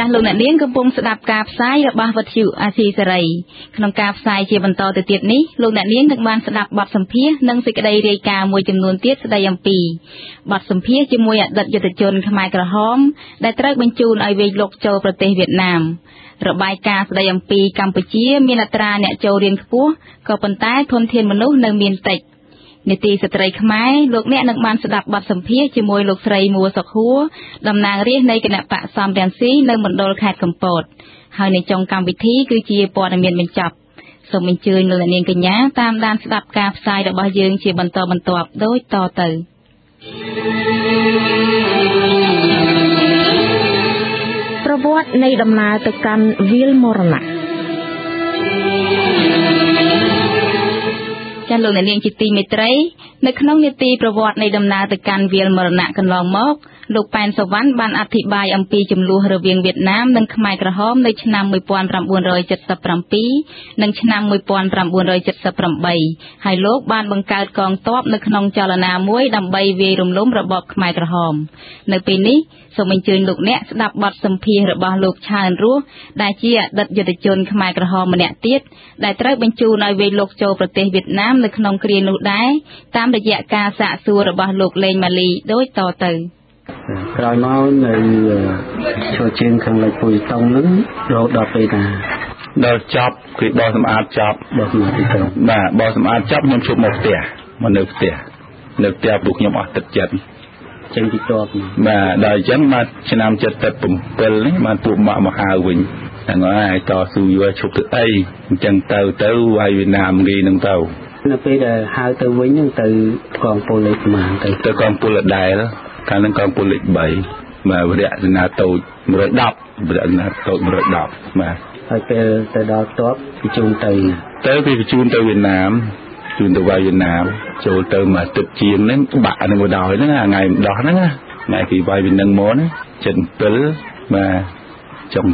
លោកអ្នកនាងកំពុងស្ដាប់ការផ្សាយរបស់វិទ្យុអាស៊ីសេរីក្នុងការផ្សាយជាបន្តទៅទៀតនេះលោកអ្នកនាងនឹងបានស្ដាប់បទសម្ភាសន៍និងសេចក្តីរាយការណ៍មួយចំនួនទៀតស្ដីអំពីបទសម្ភាសន៍ជាមួយអតីតយុទ្ធជនខ្មែរក្រហមដែលត្រូវបញ្ជូនឲ្យវេកលុកចូលប្រទេសវៀតណាមរបាយការណ៍ស្ដីអំពីកម្ពុជាមានអត្រាអ្នកចូលរៀនខ្ពស់ក៏ប៉ុន្តែធនធានមនុស្សនៅមានតិចនីតិស្ត្រីខ្មែរលោកអ្នកនឹងបានស្ដាប់បទសម្ភាសន៍ជាមួយលោកស្រីមួសុខហួរតំណាងរាស្ត្រនៃគណៈបកសំរងស៊ីនៅមណ្ឌលខេត្តកំពតហើយនៅចុងកម្មវិធីគឺជាព័ត៌មានបញ្ចប់សូមអញ្ជើញលោកអ្នកនាងកញ្ញាតាមដានស្ដាប់ការផ្សាយរបស់យើងជាបន្តបន្ទាប់ដូចតទៅប្រវត្តិនៃដំណើរទៅកាន់វាលមរណៈចាលោកអ្នកនាងជាទីមេត្រីនៅក្នុងនីតិប្រវត្តិនៃដំណើរទៅកាន់វាលមរណៈកន្លងមកលោកប៉ែនសវណ្ណបានអធិប្បាយអំពីចំនួនរវាងវៀតណាមនិងខ្មែរក្រហមនៅឆ្នាំ1977និងឆ្នាំ1978ហើយលោកបានបង្កើតកងទ័ពនៅក្នុងចលនាមួយដើម្បីវាយរំលំរបបខ្មែរក្រហមនៅពេលនេះសូមអញ្ជើញលោកអ្នកស្ដាប់បទសម្ភាសន៍របស់លោកឆើនរស់ដែលជាអតីតយុទ្ធជនខ្មែរក្រហមម្នាក់ទៀតដែលត្រូវបញ្ជូនឲ្យវេកលុកចូលប្រទេសវៀតណាមនៅក្នុងគ្រានោះដែរតាមរយៈការសាកសួររបស់លោកលេងម៉ាលីដូចតទៅក្រោយមកនៅចូលជើងខាងលិចពុយតុងហ្នឹងរហូតដល់ពេលណាដល់ចប់គឺបោះសម្អាតចប់បោះសម្អាតទៅបាទបោះសម្អាតចប់ខ្ញុំជប់មកផ្ទះមកនៅផ្ទះពួកខ្ញុំអស់ទឹកចិត្តចេញពីតបបាទដល់អញ្ចឹងមកឆ្នាំ77នេះបានពួកម៉ាក់មកហៅវិញហ្នឹងហើយតស៊ូយូរឈប់ទៅអីអញ្ចឹងទៅវាយវៀតណាមងាយនឹងទៅនៅពេលដែលហៅទៅវិញហ្នឹងទៅកងពលលេខប្រមាណទៅកងពលដែលកាលនឹងកងពលលេខ3បាទវរៈសេនាតូច110វរៈសេនាតូច110បាទហើយពេលទៅដល់តបបញ្ជូនទៅគេបញ្ជូនទៅវៀតណាមជូនទៅវៀតណាមចូលទៅមកទឹកជាងហ្នឹងបាក់នឹងមកដល់ហ្នឹងថ្ងៃម្ដោះហ្នឹងថ្ងៃពីវាយពីនឹងមកណា77បាទចុង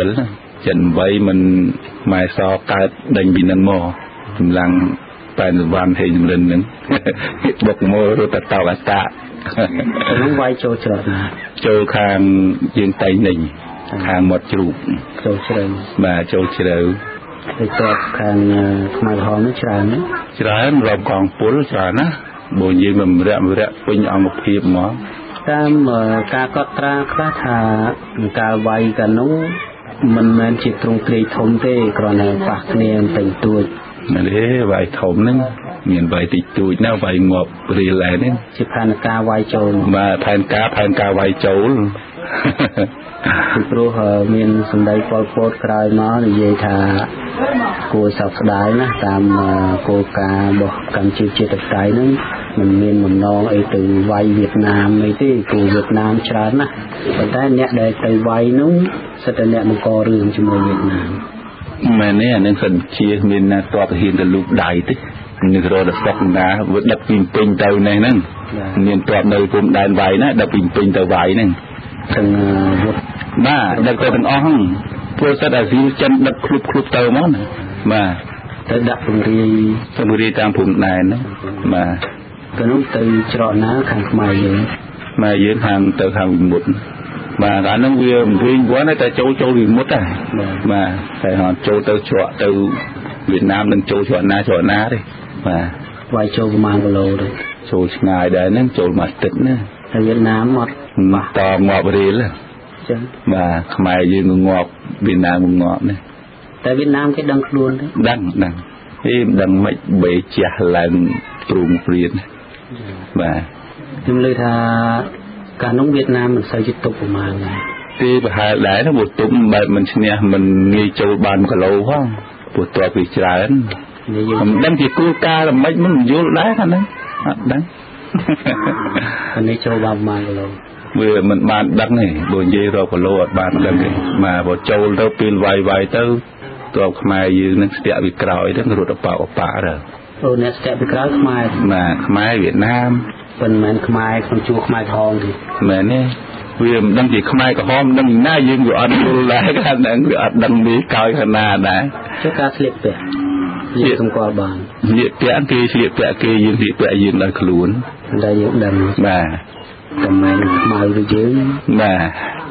77មិនម៉ែសកើតដេញពីនឹងមកកម្លាំងប៉ែនសវណ្ណហេងលិនហ្នឹងបុកមករត់តអតាហ្នឹងវាយចូលច្រើនចូលខាងយើងតៃនិញខាងមាត់ជ្រូកចូលជ្រៅបាទចូលជ្រៅទៅតបខាងខ្មែរក្រហមនេះច្រើនរកកងពលច្រើនណាបើនិយាយមករៈពេញអង្គភាពហ្មងតាមការកត់ត្រាខ្លះថាការវាយកាលនោះមិនមែនជាទ្រង់ទ្រាយធំទេគ្រាន់តែប៉ះគ្នាតែទួចមែនទេវាយធំហ្នឹងមានវាយតិចតួចណាវាយងាប់រៀលឯនេះជាផែនការវាយចូលបាទផែនការវាយចូលពីព្រោះមានសម្ដីប៉ុលពតក្រោយមកនិយាយថាគួរសោកស្ដាយណាស់តាមគោលការណ៍របស់កម្ពុជាជាតិតៃហ្នឹងមិនមានបំណងអីទៅវាយវៀតណាមអីទេគូវៀតណាមច្រើនណាស់ប៉ុន្តែអ្នកដែលទៅវាយនោះសិតតែអ្នកបង្ករឿងជាមួយវៀតណាមមែនទេអានឹងសិនជាមានណាតបហ៊ានទៅលូកដៃទេនឹងរត់ដល់ស្រុកណាវាដឹកពីពេញទៅនេះហ្នឹងមានតបនៅព្រំដែនវាយណាដឹកពីពេញទៅវាយហ្នឹងទាំងវុតបាទដឹកទៅទាំងអស់ហ្នឹងព្រោះសិតអាស៊ីចិនដឹកគ្រប់ទៅហ្មងណាបាទទៅដាក់ពង្រាយតាមព្រំដែនហ្នឹងបាទទៅនោះទៅច្រកណាខាងខ្មែរយើងខាងទៅខាងវិមុតបាទអាហ្នឹងវាវិញគាត់តែចូលវិមុតដែរបាទតែហត់ចូលទៅច្រកទៅវៀតណាមនឹងចូលច្រកណាទេបាទវាយចូលប្រហែលគីឡូទេចូលឆ្ងាយដែរហ្នឹងចូលមកទឹកណាតែវៀតណាមអត់តងាប់រៀលចឹងបាទខ្មែរយើងក៏ងាប់វៀតណាមក៏ងាប់ណាតែវៀតណាមគេដឹងខ្លួនទេដឹងមិនដឹងមិនបេជះឡើងព្រមព្រៀនបាទខ្ញុំលើថាកាលនោះវៀតណាមមិនសូវជាទុកប្រមាណទេប្រហែលដែរណាបើទុកបែបមិនឈ្នះមិនងាយចូលបានគីឡូផងព្រោះតើវាច្រើនមិនដឹងជាគោលការណ៍ល្មិចមិនយល់ដែរអាហ្នឹងអត់ដឹងអានេះចូលបានប្រហែលគីឡូវាមិនបានដឹងទេបើនិយាយរកគីឡូអត់បានដឹងទេមកបើចូលទៅពេលវាយទៅតើខ្មែរយើងនឹងស្ទាក់ពីក្រោយទៅរត់អប៉ទៅអូអ្នកស្ទាក់ពីក្រោយខ្មែរបាទខ្មែរវៀតណាមមិនមែនខ្មែរក្នុងជួរខ្មែរក្រហមទេមែនទេវាមិនដឹងជាខ្មែរក្រហមដឹងណាយើងវាអត់យល់ដែរខាងហ្នឹងវាអត់ដឹងវាកោយខាងណាដែរចុះការស្លៀកពាក់យើងសម្គាល់បានស្លៀកពាក់គេស្លៀកពាក់គេយើងស្លៀកពាក់យើងដល់ខ្លួនតែយើងដឹងបាទតែមិនខ្មៅដូចយើងបាទ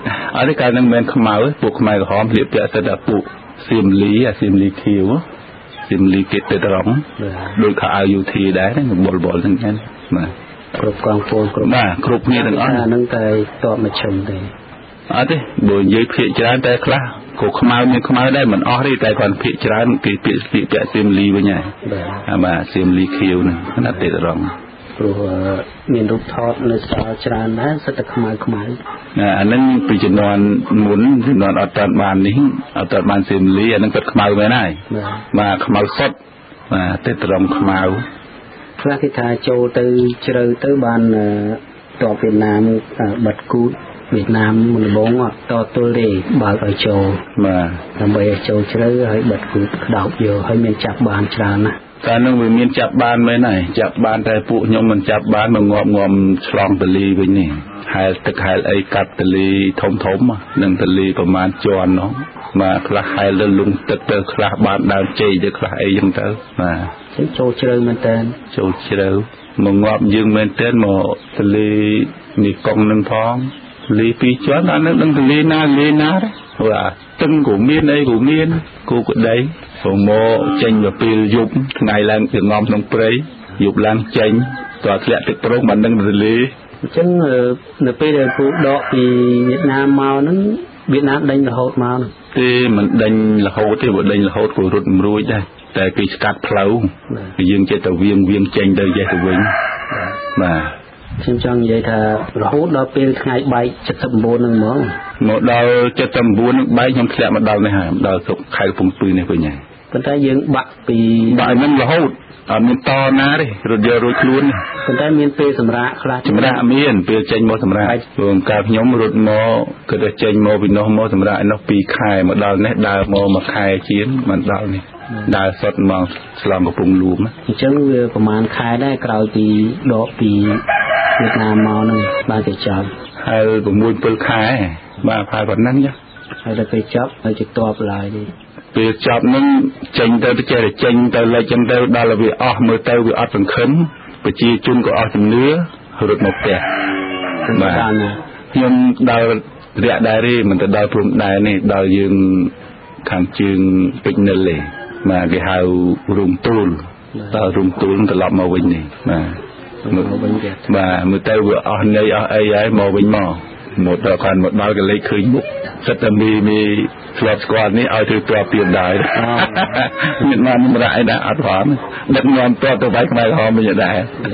អត់ទេកាលនឹងមិនខ្មៅពួកខ្មែរក្រហមរៀបពាក់ទៅដល់ពួកសៀមលីខៀវសៀមលីគេទៅត្រង់ដោយខោអាវយូធីដែរបុលទាំងហ្នឹងបាទគ្រប់កងពលគ្រប់បាទគ្រប់គ្នាទាំងអស់ហ្នឹងតែតបមកឈឹមទេអត់ទេបើនិយាយភាកច្រើនតែខ្លះក៏ខ្មៅមានខ្មៅដែរមិនអស់ទេតែគាត់ភាកច្រើនគេពាក្យពាក់សៀមលីវិញហើយបាទសៀមលីខៀវហ្នឹងណាទេត្រង់ព្រោះមានរូបថតនៅសល់ច្រើនដែរសិតតែខ្មៅអាហ្នឹងពីជំនាន់មុនជំនាន់អត់តាន់បាននេះអត់តាន់បានសៀមលីអាហ្នឹងពិតខ្មៅមែនហើយបាទខ្មៅសុទ្ធបាទទេត្រង់ខ្មៅខ្លះគេថាចូលទៅជ្រៅទៅបានតបវៀតណាមបាត់គូតវៀតណាមមុនដំបូងអត់តទល់ទេបើកឲ្យចូលបាទដើម្បីឲ្យចូលជ្រៅហើយបាត់គូតក្តោបយកហើយមានចាប់បានច្រើនណាស់តែនឹងវាមានចាប់បានមែនហើយចាប់បានតែពួកខ្ញុំមិនចាប់បានមកងាប់ឆ្លងទលីវិញនេះហែលទឹកហែលអីកាត់ទលីធំនឹងទលីប្រមាណជាន់នោះបាទខ្លះហែលទៅលងទឹកទៅខ្លះបានដើមជ័យទៅខ្លះអីចឹងទៅបាទចូលជ្រៅមែនតើចូលជ្រៅមកងាប់យើងមែនតើមកទលីនេះកង់នឹងផងទលីពីរជាន់អានឹងដឹងទលីណាបាទទឹកក៏មានអីក៏មានគូក្ដីព្រោះមកចេញទៅពេលយប់ថ្ងៃឡើងទៅងំក្នុងព្រៃយប់ឡើងចេញតើធ្លាក់ទឹកប្រងបាននឹងទលីអញ្ចឹងនៅពេលដែលគូដកពីវៀតណាមមកហ្នឹងវៀតណាមដេញរហូតមកទេមិនដេញរហូតទេបើដេញរហូតក៏រត់មិនរួចដែរតែគេស្កាត់ផ្លូវគឺយើងចេះតែវៀងចេញទៅចេះទៅវិញបាទខ្ញុំចង់និយាយថារហូតដល់ពេលថ្ងៃបែក79ហ្នឹងមកដល់79ហ្នឹងបែកខ្ញុំធ្លាក់មកដល់នេះហើយដល់ស្រុកខេត្តកំពង់ស្ពឺនេះវិញហើយប៉ុន្តែយើងបាក់ហ្នឹងរហូតអត់មានតណាទេរត់យករួចខ្លួនប៉ុន្តែមានពេលសម្រាប់ខ្លះសម្រាប់មានពេលចេញមកសម្រាប់ព្រោះកាលខ្ញុំរត់មកគឺតែចេញមកពីនោះមកសម្រាប់ឯនោះ2ខែមកដល់នេះដើរមក1ខែជាងមិនដល់នេះដើរសុតមកឆ្លងកំពង់លួងអញ្ចឹងវាប្រហែលខែដែរក្រោយពីដកពីវៀតណាមមកហ្នឹងបានទៅចាប់ហើយ6-7ខែបាទផាយប៉ុណ្ណឹងចាហើយដល់ពេលចាប់ហើយទៅតបឡើយទេពេលចាប់ហ្នឹងចេញទៅចេះតែចេញទៅលេចចឹងទៅដល់វាអស់មើលទៅវាអត់សង្ឃឹមប្រជាជនក៏អស់ជំនឿរត់មកផ្ទះបាទខ្ញុំដល់រយៈដែរទេមិនទៅដល់ព្រំដែននេះដល់យើងខាងជើងពេជ្រនិលទេបាទគេហៅរុំទូលដល់រុំទូលត្រឡប់មកវិញនេះបាទមកវិញទៀតបាទមើលទៅវាអស់នៃអស់អីហើយមកវិញមកដល់គាត់មកដល់ក៏លេខឃើញមុខសិតតែមីធ្លាប់ស្គាល់នេះឲ្យធ្វើប្រាប់ទៀតដែរមានមកមិនរ៉ាយដែរអត់ផងដឹកនាំតទៅបាយខ្មែរក្រហមវិញដែរ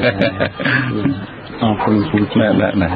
អរគុណគូខ្មែរណា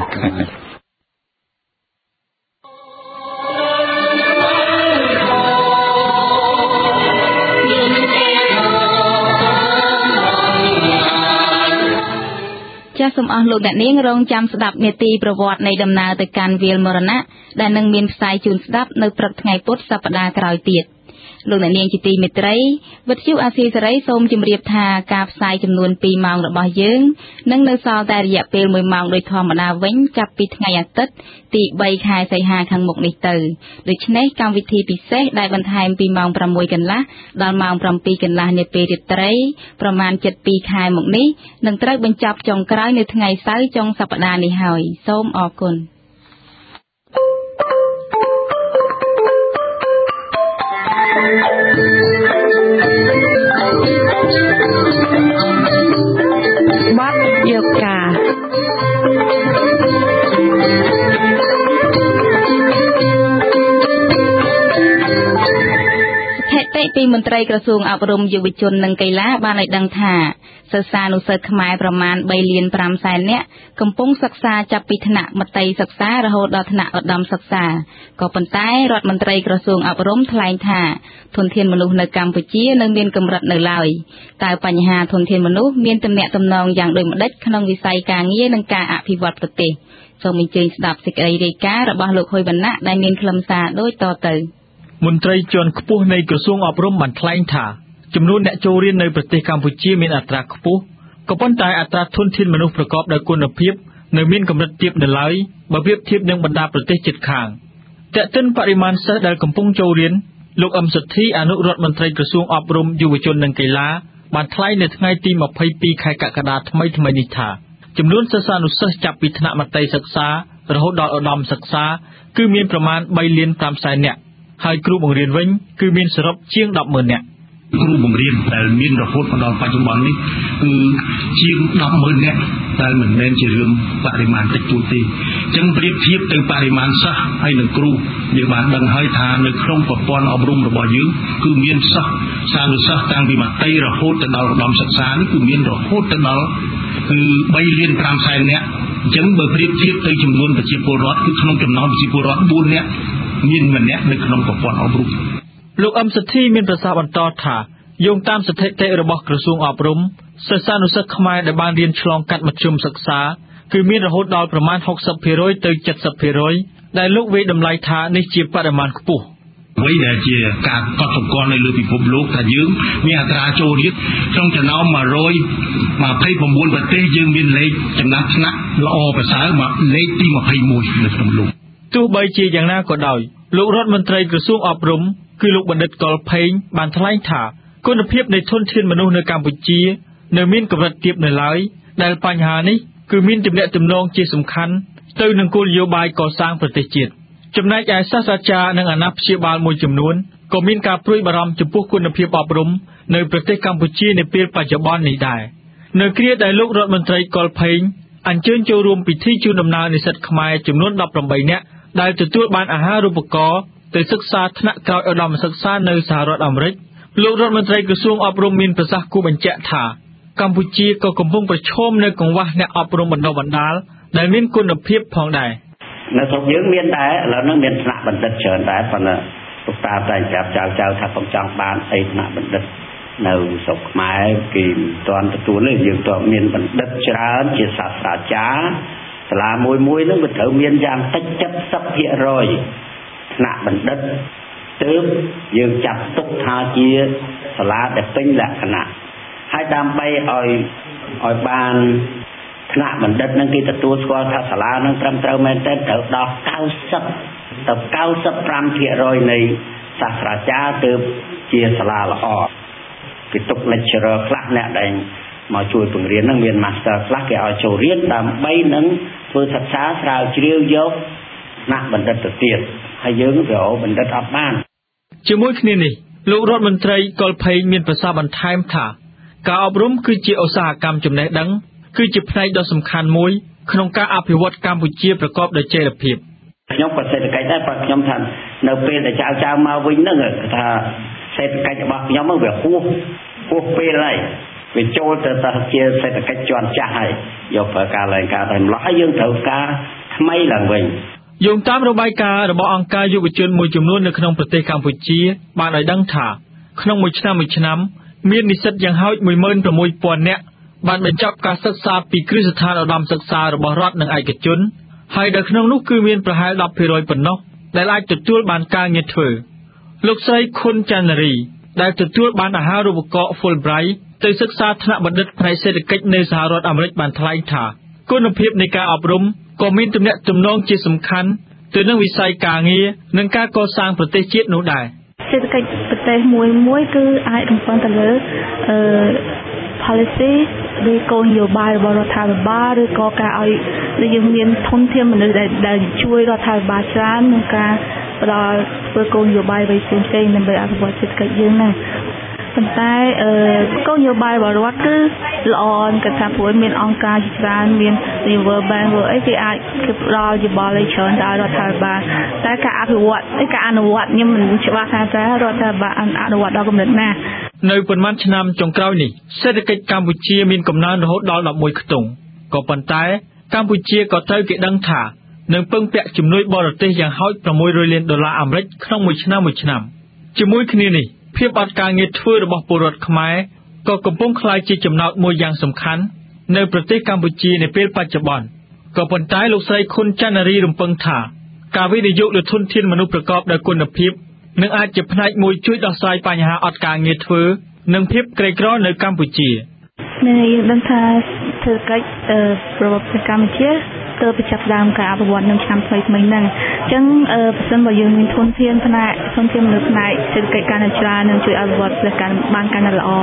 ចាសសូមអស់លោកអ្នកនាងរងចាំស្ដាប់នាទីប្រវត្តិនៃដំណើរទៅកាន់វាលមរណៈដែលនឹងមានផ្សាយជូនស្ដាប់នៅព្រឹកថ្ងៃពុធសប្តាហ៍ក្រោយទៀតលោកអ្នកនាងជាទីមេត្រីវិទ្យុអាស៊ីសេរីសូមជម្រាបថាការផ្សាយចំនួន2ម៉ោងរបស់យើងនឹងនៅសល់តែរយៈពេល1ម៉ោងដោយធម្មតាវិញចាប់ពីថ្ងៃអាទិត្យទី3ខែសីហាខាងមុខនេះទៅដូច្នេះកម្មវិធីពិសេសដែលបន្ថែមពីម៉ោង6កន្លះដល់ម៉ោង7កន្លះនាពេលរាត្រីប្រមាណ7ខែមកនេះនឹងត្រូវបញ្ចប់ចុងក្រោយនៅថ្ងៃសៅរ៍ចុងសប្តាហ៍នេះហើយសូមអរគុណបទយកការពីមន្ត្រីក្រសួងអប់រំយុវជននិងកីឡាបានឲ្យដឹងថាសិស្សានុសិស្សខ្មែរប្រមាណ3លាន5សែននាក់កំពុងសិក្សាចាប់ពីថ្នាក់មត្តេយ្យសិក្សារហូតដល់ថ្នាក់ឧត្តមសិក្សាក៏ប៉ុន្តែរដ្ឋមន្ត្រីក្រសួងអប់រំថ្លែងថាធនធានមនុស្សនៅកម្ពុជានៅមានកម្រិតនៅឡើយតើបញ្ហាធនធានមនុស្សមានទំនាក់ទំនងយ៉ាងដូចម្តេចក្នុងវិស័យការងារនិងការអភិវឌ្ឍប្រទេសសូមអញ្ជើញស្ដាប់សេចក្តីរាយការណ៍របស់លោកហ៊ុយវណ្ណៈដែលមានខ្លឹមសារដូចតទៅមន្ត្រីជាន់ខ្ពស់នៃក្រសួងអប់រំបានថ្លែងថាចំនួនអ្នកចូលរៀននៅប្រទេសកម្ពុជាមានអត្រាខ្ពស់ក៏ប៉ុន្តែអត្រាធនធានមនុស្សប្រកបដោយគុណភាពនៅមានកម្រិតទាបនៅឡើយបើប្រៀបធៀបនឹងបណ្ដាប្រទេសជិតខាងតែទិនបរិមាណសិស្សដែលកំពុងចូលរៀនលោកអឹមសុទ្ធីអនុរដ្ឋមន្ត្រីក្រសួងអប់រំយុវជននិងកីឡាបានថ្លែងនៅថ្ងៃទី22ខែកក្កដាថ្មីនេះថាចំនួនសិស្សានុសិស្សចាប់ពីថ្នាក់មត្តេយ្យសិក្សារហូតដល់ឧត្តមសិក្សាគឺមានប្រមាណ3លាន5សែននាក់ហើយគ្រូបង្រៀនវិញគឺមានសរុបជាង 100000 នាក់គ្រូបង្រៀនដែលមានរហូតដល់បច្ចុប្បន្ននេះគឺជាង 100000 នាក់តែមិនមែនជារឿងបរិមាណតិចតួចទេអញ្ចឹងប្រៀបធៀបទៅបរិមាណសិស្សហើយនឹងគ្រូយើងបានដឹងហើយថានៅក្នុងប្រព័ន្ធអប់រំរបស់យើងគឺមានសិស្សសានុសិស្សតាំងពីមត្តេយ្យរហូតទៅដល់ឧត្តមសិក្សានេះគឺមានរហូតទៅដល់គឺ3លាន5សែននាក់អញ្ចឹងបើប្រៀបធៀបទៅចំនួនប្រជាពលរដ្ឋគឺក្នុងចំណោមប្រជាពលរដ្ឋ4នាក់មានម្នាក់នៅក្នុងប្រព័ន្ធអប់រំលោកអឹមសុធីមានប្រសាសន៍បន្តថាយោងតាមស្ថិតិរបស់ក្រសួងអប់រំសិស្សានុសិស្សខ្មែរដែលបានរៀនឆ្លងកាត់មធ្យមសិក្សាគឺមានរហូតដល់ប្រមាណ 60% ទៅ 70% ដែលលោកវាយតម្លៃថានេះជាបរិមាណខ្ពស់អ្វីដែលជាការកត់សម្គាល់នៅលើពិភពលោកថាយើងមានអត្រាចូលរៀនក្នុងចំណោម129ប្រទេសយើងមានលេខចំណាត់ថ្នាក់ល្អប្រសើរមកលេខទី21នៅក្នុងលោកទោះបីជាយ៉ាងណាក៏ដោយលោករដ្ឋមន្ត្រីក្រសួងអប់រំគឺលោកបណ្ឌិតកុលផេងបានថ្លែងថាគុណភាពនៃធនធានមនុស្សនៅកម្ពុជានៅមានកម្រិតទាបនៅឡើយដែលបញ្ហានេះគឺមានទំនាក់ទំនងជាសំខាន់ទៅនឹងគោលនយោបាយកសាងប្រទេសជាតិចំណែកឯសាស្ត្រាចារ្យនិងអាណាព្យាបាលមួយចំនួនក៏មានការព្រួយបារម្ភចំពោះគុណភាពអប់រំនៅប្រទេសកម្ពុជានាពេលបច្ចុប្បន្ននេះដែរនៅគ្រាដែលលោករដ្ឋមន្ត្រីកុលផេងអញ្ជើញចូលរួមពិធីជូនដំណើរនិស្សិតខ្មែរចំនួន18នាក់ដែលទទួលបានអាហារូបករណ៍ទៅសិក្សាថ្នាក់ក្រោយឧត្តមសិក្សានៅសហរដ្ឋអាមេរិកលោករដ្ឋមន្ត្រីក្រសួងអប់រំមានប្រសាសន៍គូបញ្ជាក់ថាកម្ពុជាក៏កំពុងប្រឈមនៅកង្វះអ្នកអប់រំបណ្ដុះបណ្ដាលដែលមានគុណភាពផងដែរនៅស្រុកយើងមានដែរឥឡូវនេះមានថ្នាក់បណ្ឌិតច្រើនដែរប៉ុន្តែលោកតាតែប្រាប់ចៅថាខ្ញុំចង់បានអីថ្នាក់បណ្ឌិតនៅស្រុកខ្មែរគេមិនទាន់ទទួលទេយើងតើមានបណ្ឌិតច្រើនជាសាស្ត្រាចារ្យសាលាមួយនឹងវាត្រូវមានយ៉ាងតិច 70% ថ្នាក់បណ្ឌិតទើបយើងចាត់ទុកថាជាសាលាដែលពេញលក្ខណៈហើយដើម្បីឲ្យបានថ្នាក់បណ្ឌិតនឹងគេទទួលស្គាល់ថាសាលានឹងត្រឹមត្រូវមែនទែនត្រូវដល់90ទៅ 95% នៃសាស្ត្រាចារ្យទើបជាសាលាល្អគេទុក lecturer ខ្លះអ្នកដែលមកជួយបង្រៀននឹងមាន master ខ្លះគេឲ្យចូលរៀនដើម្បីនឹងធ្វើសិក្សាស្រាវជ្រាវយកថ្នាក់បណ្ឌិតទៅទៀតហើយយើងទៅបណ្ឌិតអត់បានជាមួយគ្នានេះលោករដ្ឋមន្ត្រីកុលផេងមានប្រសាសន៍បន្ថែមថាការអប់រំគឺជាឧស្សាហកម្មចំណេះដឹងគឺជាផ្នែកដ៏សំខាន់មួយក្នុងការអភិវឌ្ឍកម្ពុជាប្រកបដោយចីរភាពខ្ញុំក៏សេដ្ឋកិច្ចដែរប៉ុន្តែខ្ញុំថានៅពេលដែលចៅមកវិញហ្នឹងថាសេដ្ឋកិច្ចរបស់ខ្ញុំវាហួសពេលហើយវាចូលទៅជាសេដ្ឋកិច្ចជាន់ចាស់ហើយយកប្រើការឡើងការតែម្ល៉េះហើយយើងត្រូវការថ្មីឡើងវិញយោងតាមរបាយការណ៍របស់អង្គការយុវជនមួយចំនួននៅក្នុងប្រទេសកម្ពុជាបានឲ្យដឹងថាក្នុងមួយឆ្នាំមាននិស្សិតយ៉ាងហោច 16000 នាក់បានបញ្ចប់ការសិក្សាពីគ្រឹះស្ថានឧត្តមសិក្សារបស់រដ្ឋនិងឯកជនហើយនៅក្នុងនោះគឺមានប្រហែល 10% ប៉ុណ្ណោះដែលអាចទទួលបានការងារធ្វើលោកស្រីខុនចាន់នារីដែលទទួលបានអាហារូបករណ៍ Fulbright ទៅសិក្សាថ្នាក់បណ្ឌិតផ្នែកសេដ្ឋកិច្ចនៅសហរដ្ឋអាមេរិកបានថ្លែងថាគុណភាពនៃការអប់រំក៏មានទំនាក់ទំនងជាសំខាន់ទៅនឹងវិស័យការងារនិងការកសាងប្រទេសជាតិនោះដែរសេដ្ឋកិច្ចប្រទេសមួយគឺអាចរំពឹងទៅលើ policy ឬគោលនយោបាយរបស់រដ្ឋាភិបាលឬក៏ការឲ្យយើងមានធនធានមនុស្សដែលជួយរដ្ឋាភិបាលច្រើនក្នុងការផ្ដល់ធ្វើគោលនយោបាយផ្សេងៗដើម្បីអភិវឌ្ឍសេដ្ឋកិច្ចយើងណាប៉ុន្តែគោលនយោបាយរបស់រដ្ឋគឺល្អគាត់ថាព្រោះមានអង្គការជាច្រើនមាន World Bank អីគេអាចគេផ្ដល់យោបល់ឲ្យច្រើនដល់រដ្ឋាភិបាលតែការអភិវឌ្ឍការអនុវត្តខ្ញុំមិនច្បាស់ថាតើរដ្ឋាភិបាលអនុវត្តដល់កម្រិតណានៅប៉ុន្មានឆ្នាំចុងក្រោយនេះសេដ្ឋកិច្ចកម្ពុជាមានកំណើនរហូតដល់11ខ្ទង់ក៏ប៉ុន្តែកម្ពុជាក៏ត្រូវគេដឹងថានឹងពឹងពាក់ជំនួយបរទេសយ៉ាងហោច$600 លានអាមេរិកក្នុងមួយឆ្នាំជាមួយគ្នានេះភាពអត់ការងារធ្វើរបស់ពលរដ្ឋខ្មែរក៏កំពុងក្លាយជាចំណោទមួយយ៉ាងសំខាន់នៅប្រទេសកម្ពុជានាពេលបច្ចុប្បន្នក៏ប៉ុន្តែលោកស្រីខុនច័ន្ទនារីរំពឹងថាការវិនិយោគលើធនធានមនុស្សប្រកបដោយគុណភាពនឹងអាចជាផ្នែកមួយជួយដោះស្រាយបញ្ហាអត់ការងារធ្វើនិងភាពក្រីក្រនៅកម្ពុជាយើងដឹងថាសេដ្ឋកិច្ចប្រទេសកម្ពុជាទើបចាប់ផ្ដើមការអភិវឌ្ឍនៅឆ្នាំថ្មីៗហ្នឹងអញ្ចឹងប្រសិនបើយើងមានធនធានមនុស្សផ្នែកសេដ្ឋកិច្ចកាន់តែច្រើននឹងជួយអភិវឌ្ឍប្រទេសកាន់បានកាន់តែល្អ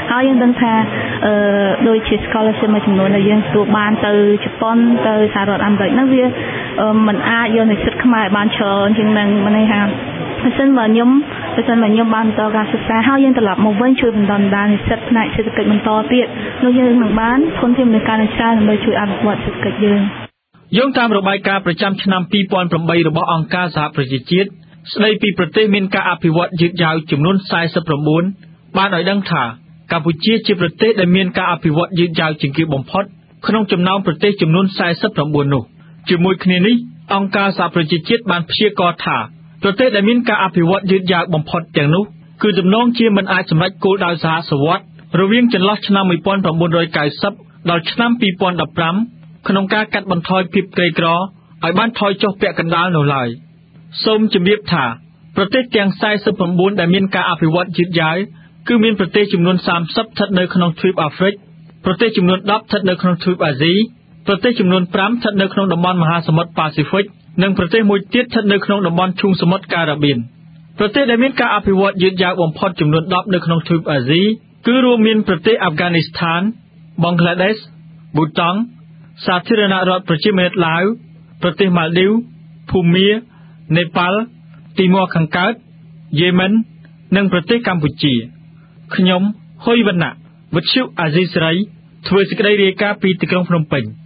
ហើយយើងដឹងថាដូចជា scholarship មួយចំនួនដែលយើងទទួលបានទៅជប៉ុនទៅសហរដ្ឋអាមេរិកហ្នឹងវាមិនអាចយកនិស្សិតខ្មែរបានច្រើនជាងនឹងមិនន័យថាបើសិនមកខ្ញុំបានបន្តការសិក្សាហើយយើងត្រឡប់មកវិញជួយបណ្ដុះបណ្ដាលនិស្សិតផ្នែកសេដ្ឋកិច្ចបន្តទៀតនោះយើងនឹងបានធនធានមនុស្សកាន់តែច្រើនដើម្បីជួយអភិវឌ្ឍសេដ្ឋកិច្ចយើងយោងតាមរបាយការណ៍ប្រចាំឆ្នាំ2008របស់អង្គការសហប្រជាជាតិស្ដីពីប្រទេសមានការអភិវឌ្ឍយឺតយ៉ាវចំនួន49បានឲ្យដឹងថាកម្ពុជាជាប្រទេសដែលមានការអភិវឌ្ឍយឺតយ៉ាវជាងគេបំផុតក្នុងចំណោមប្រទេសចំនួន49នោះជាមួយគ្នានេះអង្គការសហប្រជាជាតិបានព្យាករណ៍ថាប្រទេសដែលមានការអភិវឌ្ឍយឺតយ៉ាវបំផុតទាំងនោះគឺទំនងជាមិនអាចសម្រេចគោលដៅសហសវត្សរ៍រវាងចន្លោះឆ្នាំ1990ដល់ឆ្នាំ2015ក្នុងការកាត់បន្ថយភាពក្រីក្រឲ្យបានថយចុះពាក់កណ្ដាលនោះឡើយសូមជម្រាបថាប្រទេសទាំង49ដែលមានការអភិវឌ្ឍយឺតយ៉ាវគឺមានប្រទេសចំនួន30ស្ថិតនៅក្នុងទ្វីបអាហ្វ្រិកប្រទេសចំនួន10ស្ថិតនៅក្នុងទ្វីបអាស៊ីប្រទេសចំនួន5ស្ថិតនៅក្នុងតំបន់មហាសមុទ្រប៉ាស៊ីហ្វិកនិងប្រទេសមួយទៀតស្ថិតនៅក្នុងតំបន់ឈូងសមុទ្រការ៉ាបៀនប្រទេសដែលមានការអភិវឌ្ឍយឺតយ៉ាវបំផុតចំនួន10នៅក្នុងទ្វីបអាស៊ីគឺរួមមានប្រទេសអាហ្វហ្គានីស្ថានបង់ក្លាដេសប៊ូតង់សាធារណរដ្ឋប្រជាមានិតឡាវប្រទេសម៉ាល់ឌីវភូមានេប៉ាល់ទីម៉ូខាងកើតយេមិននិងប្រទេសកម្ពុជាខ្ញុំហ៊ុយវណ្ណៈវិទ្យុអាស៊ីសេរីធ្វើសេចក្តីរាយការណ៍ពីទីក្រុងភ្នំពេញ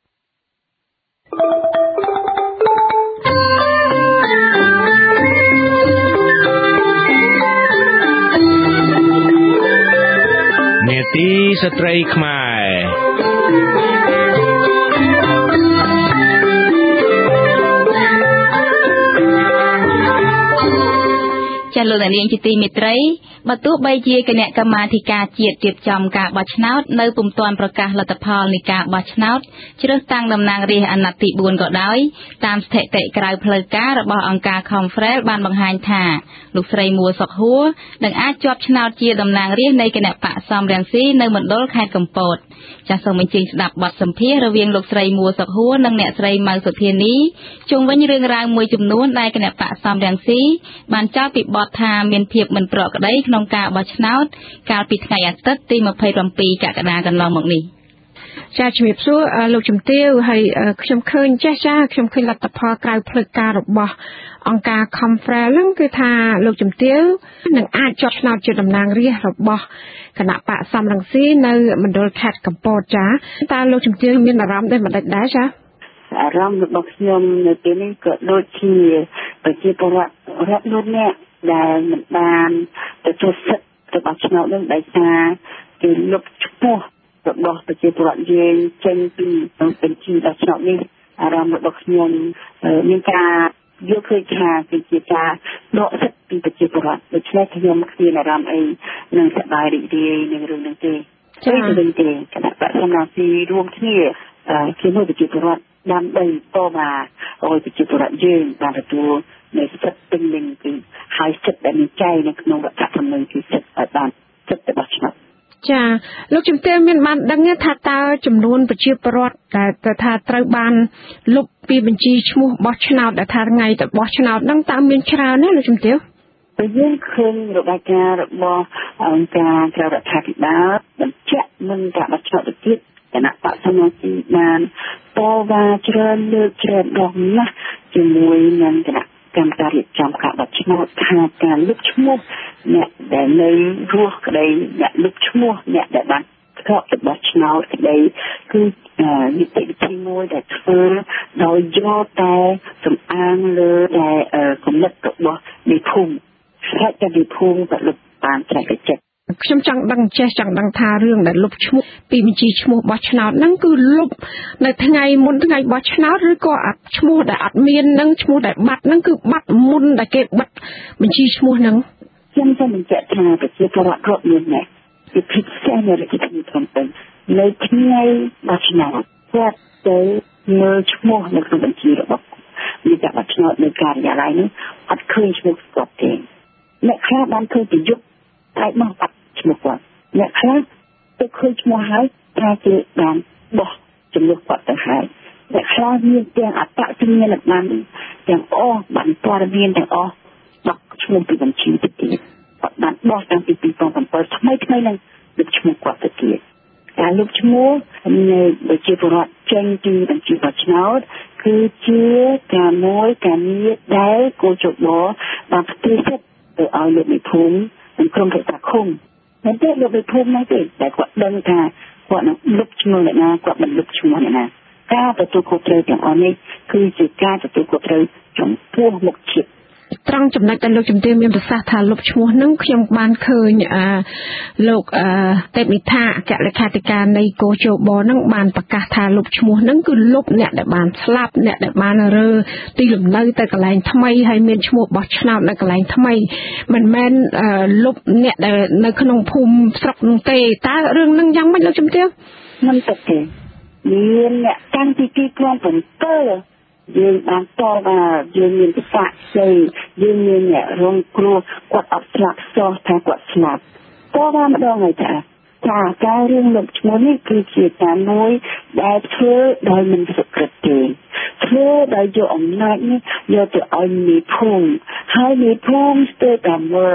នេតិស្ត្រីខ្មែរចាលោកអ្នកនាងជាទីមេត្រីបើទោះបីជាគណៈកម្មាធិការជាតិរៀបចំការបោះឆ្នោតនៅពុំទាន់ប្រកាសលទ្ធផលនៃការបោះឆ្នោតជ្រើសតាំងតំណាងរាស្ត្រអាណត្តិទី4ក៏ដោយតាមស្ថិតិក្រៅផ្លូវការរបស់អង្គការ Conference បានបង្ហាញថាលោកស្រីមួសុខហួរនឹងអាចជាប់ឆ្នោតជាតំណាងរាស្ត្រនៃគណៈបកសំរងស៊ីនៅមណ្ឌលខេត្តកំពតចាសសូមអញ្ជើញស្ដាប់បទសម្ភាសន៍រវាងលោកស្រីមួសុខហួរនិងអ្នកស្រីម៉ៅសុធានីជុំវិញរឿងរ៉ាវមួយចំនួនដែលគណៈបកសំរងស៊ីបានចោទពីបទថាមានភាពមិនប្រក្រតីក្នុងការបោះឆ្នោតកាលពីថ្ងៃអាទិត្យទី27កក្កដាកន្លងមកនេះចាជំរាបសួរលោកជំទាវហើយខ្ញុំឃើញខ្ញុំឃើញលទ្ធផលក្រៅផ្លូវការរបស់អង្គការ Conference ហ្នឹងគឺថាលោកជំទាវនឹងអាចជាប់ឆ្នោតជាតំណាងរាស្ត្ររបស់គណៈបកសំរងស៊ីនៅមណ្ឌលខេត្តកំពតចាតើលោកជំទាវមានអារម្មណ៍ដែរមិនដែរចាអារម្មណ៍របស់ខ្ញុំនៅពេលនេះក៏ដូចជាប្រជាពលរដ្ឋរាប់លានអ្នកដែលមិនបានទទួលសិទ្ធិរបស់ឆ្នោតនឹងដោយសារគេលុបឈ្មោះរបស់ប្រជាពលរដ្ឋយើងចេញពីបញ្ជីរបស់ឆ្នោតនេះអារម្មណ៍របស់ខ្ញុំមានការយល់ឃើញថាគឺជាការដកសិទ្ធិពីប្រជាពលរដ្ឋដូច្នេះខ្ញុំគ្មានអារម្មណ៍អីនឹងសប្បាយរីករាយនឹងរឿងនេះទេទេគណៈបកសំរងស៊ីរួមគ្នាជាមួយប្រជាពលរដ្ឋដើម្បីតបឲ្យប្រជាពលរដ្ឋយើងបានទទួលនៅសិទ្ធិពេញលេញពីហើយសិទ្ធិដែលមានចែងនៅក្នុងរដ្ឋធម្មនុញ្ញគឺសិទ្ធិឲ្យបានសិទ្ធិរបស់ឆ្នោតចាលោកជំទាវមានបានដឹងថាតើចំនួនប្រជាពលរដ្ឋដែលថាត្រូវបានលុបពីបញ្ជីឈ្មោះបោះឆ្នោតដែលថាថ្ងៃទៅបោះឆ្នោតហ្នឹងតើមានច្រើនទេលោកជំទាវពេលយើងឃើញរបាយការណ៍របស់អង្គការក្រៅរដ្ឋាភិបាលបញ្ជាក់នឹងការបោះឆ្នោតទៅទៀតគណៈបកសមាជិកបានតវ៉ាច្រើនលើកច្រើនដងណាស់ជាមួយនឹងគណៈកម្មការរៀបចំការបោះឆ្នោតថាការលុបឈ្មោះអ្នកដែលនៅរស់ក្តីអ្នកលុបឈ្មោះអ្នកដែលបានធ្លាប់ទៅបោះឆ្នោតក្តីគឺនីតិវិធីមួយដែលធ្វើដោយយកតែសំអាងលើតែគំនិតរបស់នៃភូមិស្ថិតតែនៃភូមិក៏លុបបានតែចិត្តខ្ញុំចង់ដឹងថារឿងដែលលុបឈ្មោះពីបញ្ជីឈ្មោះបោះឆ្នោតហ្នឹងគឺលុបនៅថ្ងៃមុនថ្ងៃបោះឆ្នោតឬក៏ឈ្មោះដែលអត់មានហ្នឹងឈ្មោះដែលបាត់ហ្នឹងគឺបាត់មុនដែលគេបិទបញ្ជីឈ្មោះហ្នឹងខ្ញុំសូមបញ្ជាក់ថាប្រជាពលរដ្ឋគ្រប់មានអ្នកពីពិសេសនៅរាជធានីភ្នំពេញនៅថ្ងៃបោះឆ្នោតគាត់ទៅមើលឈ្មោះនៅក្នុងបញ្ជីរបស់មានតែបោះឆ្នោតនៅការិយាល័យនេះអត់ឃើញឈ្មោះគាត់ទេអ្នកខ្លះបានឃើញប្រយុទ្ធតែមកបាត់ឈ្មោះគាត់អ្នកខ្លះទៅឃើញឈ្មោះហើយថាគេបានបោះចំនួនគាត់ទៅហើយអ្នកខ្លះមានទាំងអត្តសញ្ញាណប័ណ្ណទាំងអស់បានព័ត៌មានទាំងអស់បោះឈ្មោះពីបញ្ជីទៅទៀតគាត់បានបោះតាំងពី2007ថ្មីនឹងលុបឈ្មោះគាត់ទៅទៀតការលុបឈ្មោះនៃប្រជាពលរដ្ឋចេញពីបញ្ជីបោះឆ្នោតគឺជាការងារដែលគូចបបានផ្ទេរសិទ្ធិទៅឲ្យលោកមេភូមិនិងក្រុមប្រឹក្សាឃុំមិនទេលោកមេភូមិហ្នឹងទេតែគាត់ដឹងថាគាត់នឹងលុបឈ្មោះអ្នកណាគាត់មិនលុបឈ្មោះអ្នកណាការទទួលខុសត្រូវទាំងអស់នេះគឺជាការទទួលខុសត្រូវចំពោះមុខជាតិត្រង់ចំណុចដែលលោកជំទាវមានប្រសាសន៍ថាលុបឈ្មោះនឹងខ្ញុំបានឃើញលោកទេពនិថាអគ្គលេខាធិការនៃកោជបនឹងបានប្រកាសថាលុបឈ្មោះនឹងគឺលុបអ្នកដែលបានស្លាប់អ្នកដែលបានរើទីលំនៅទៅកន្លែងថ្មីហើយមានឈ្មោះបោះឆ្នោតនៅកន្លែងថ្មីមិនមែនលុបអ្នកដែលនៅក្នុងភូមិស្រុកនោះទេតើរឿងនឹងយ៉ាងម៉េចលោកជំទាវមិនទេមានអ្នកតាំងពី2007យើងបានតបយើងមានប្រសាសន៍យើងមានអ្នករងគ្រោះគាត់អត់ស្លាប់សោះថាគាត់ស្លាប់តបម្ដងហើយថាការរឿងលុបឈ្មោះនេះគឺជាការមួយដែលធ្វើដោយមិនសុក្រិតទេធ្វើដោយយកអំណាចនេះយកទៅឲ្យមេភូមិហើយមេភូមិស្ទើរតែ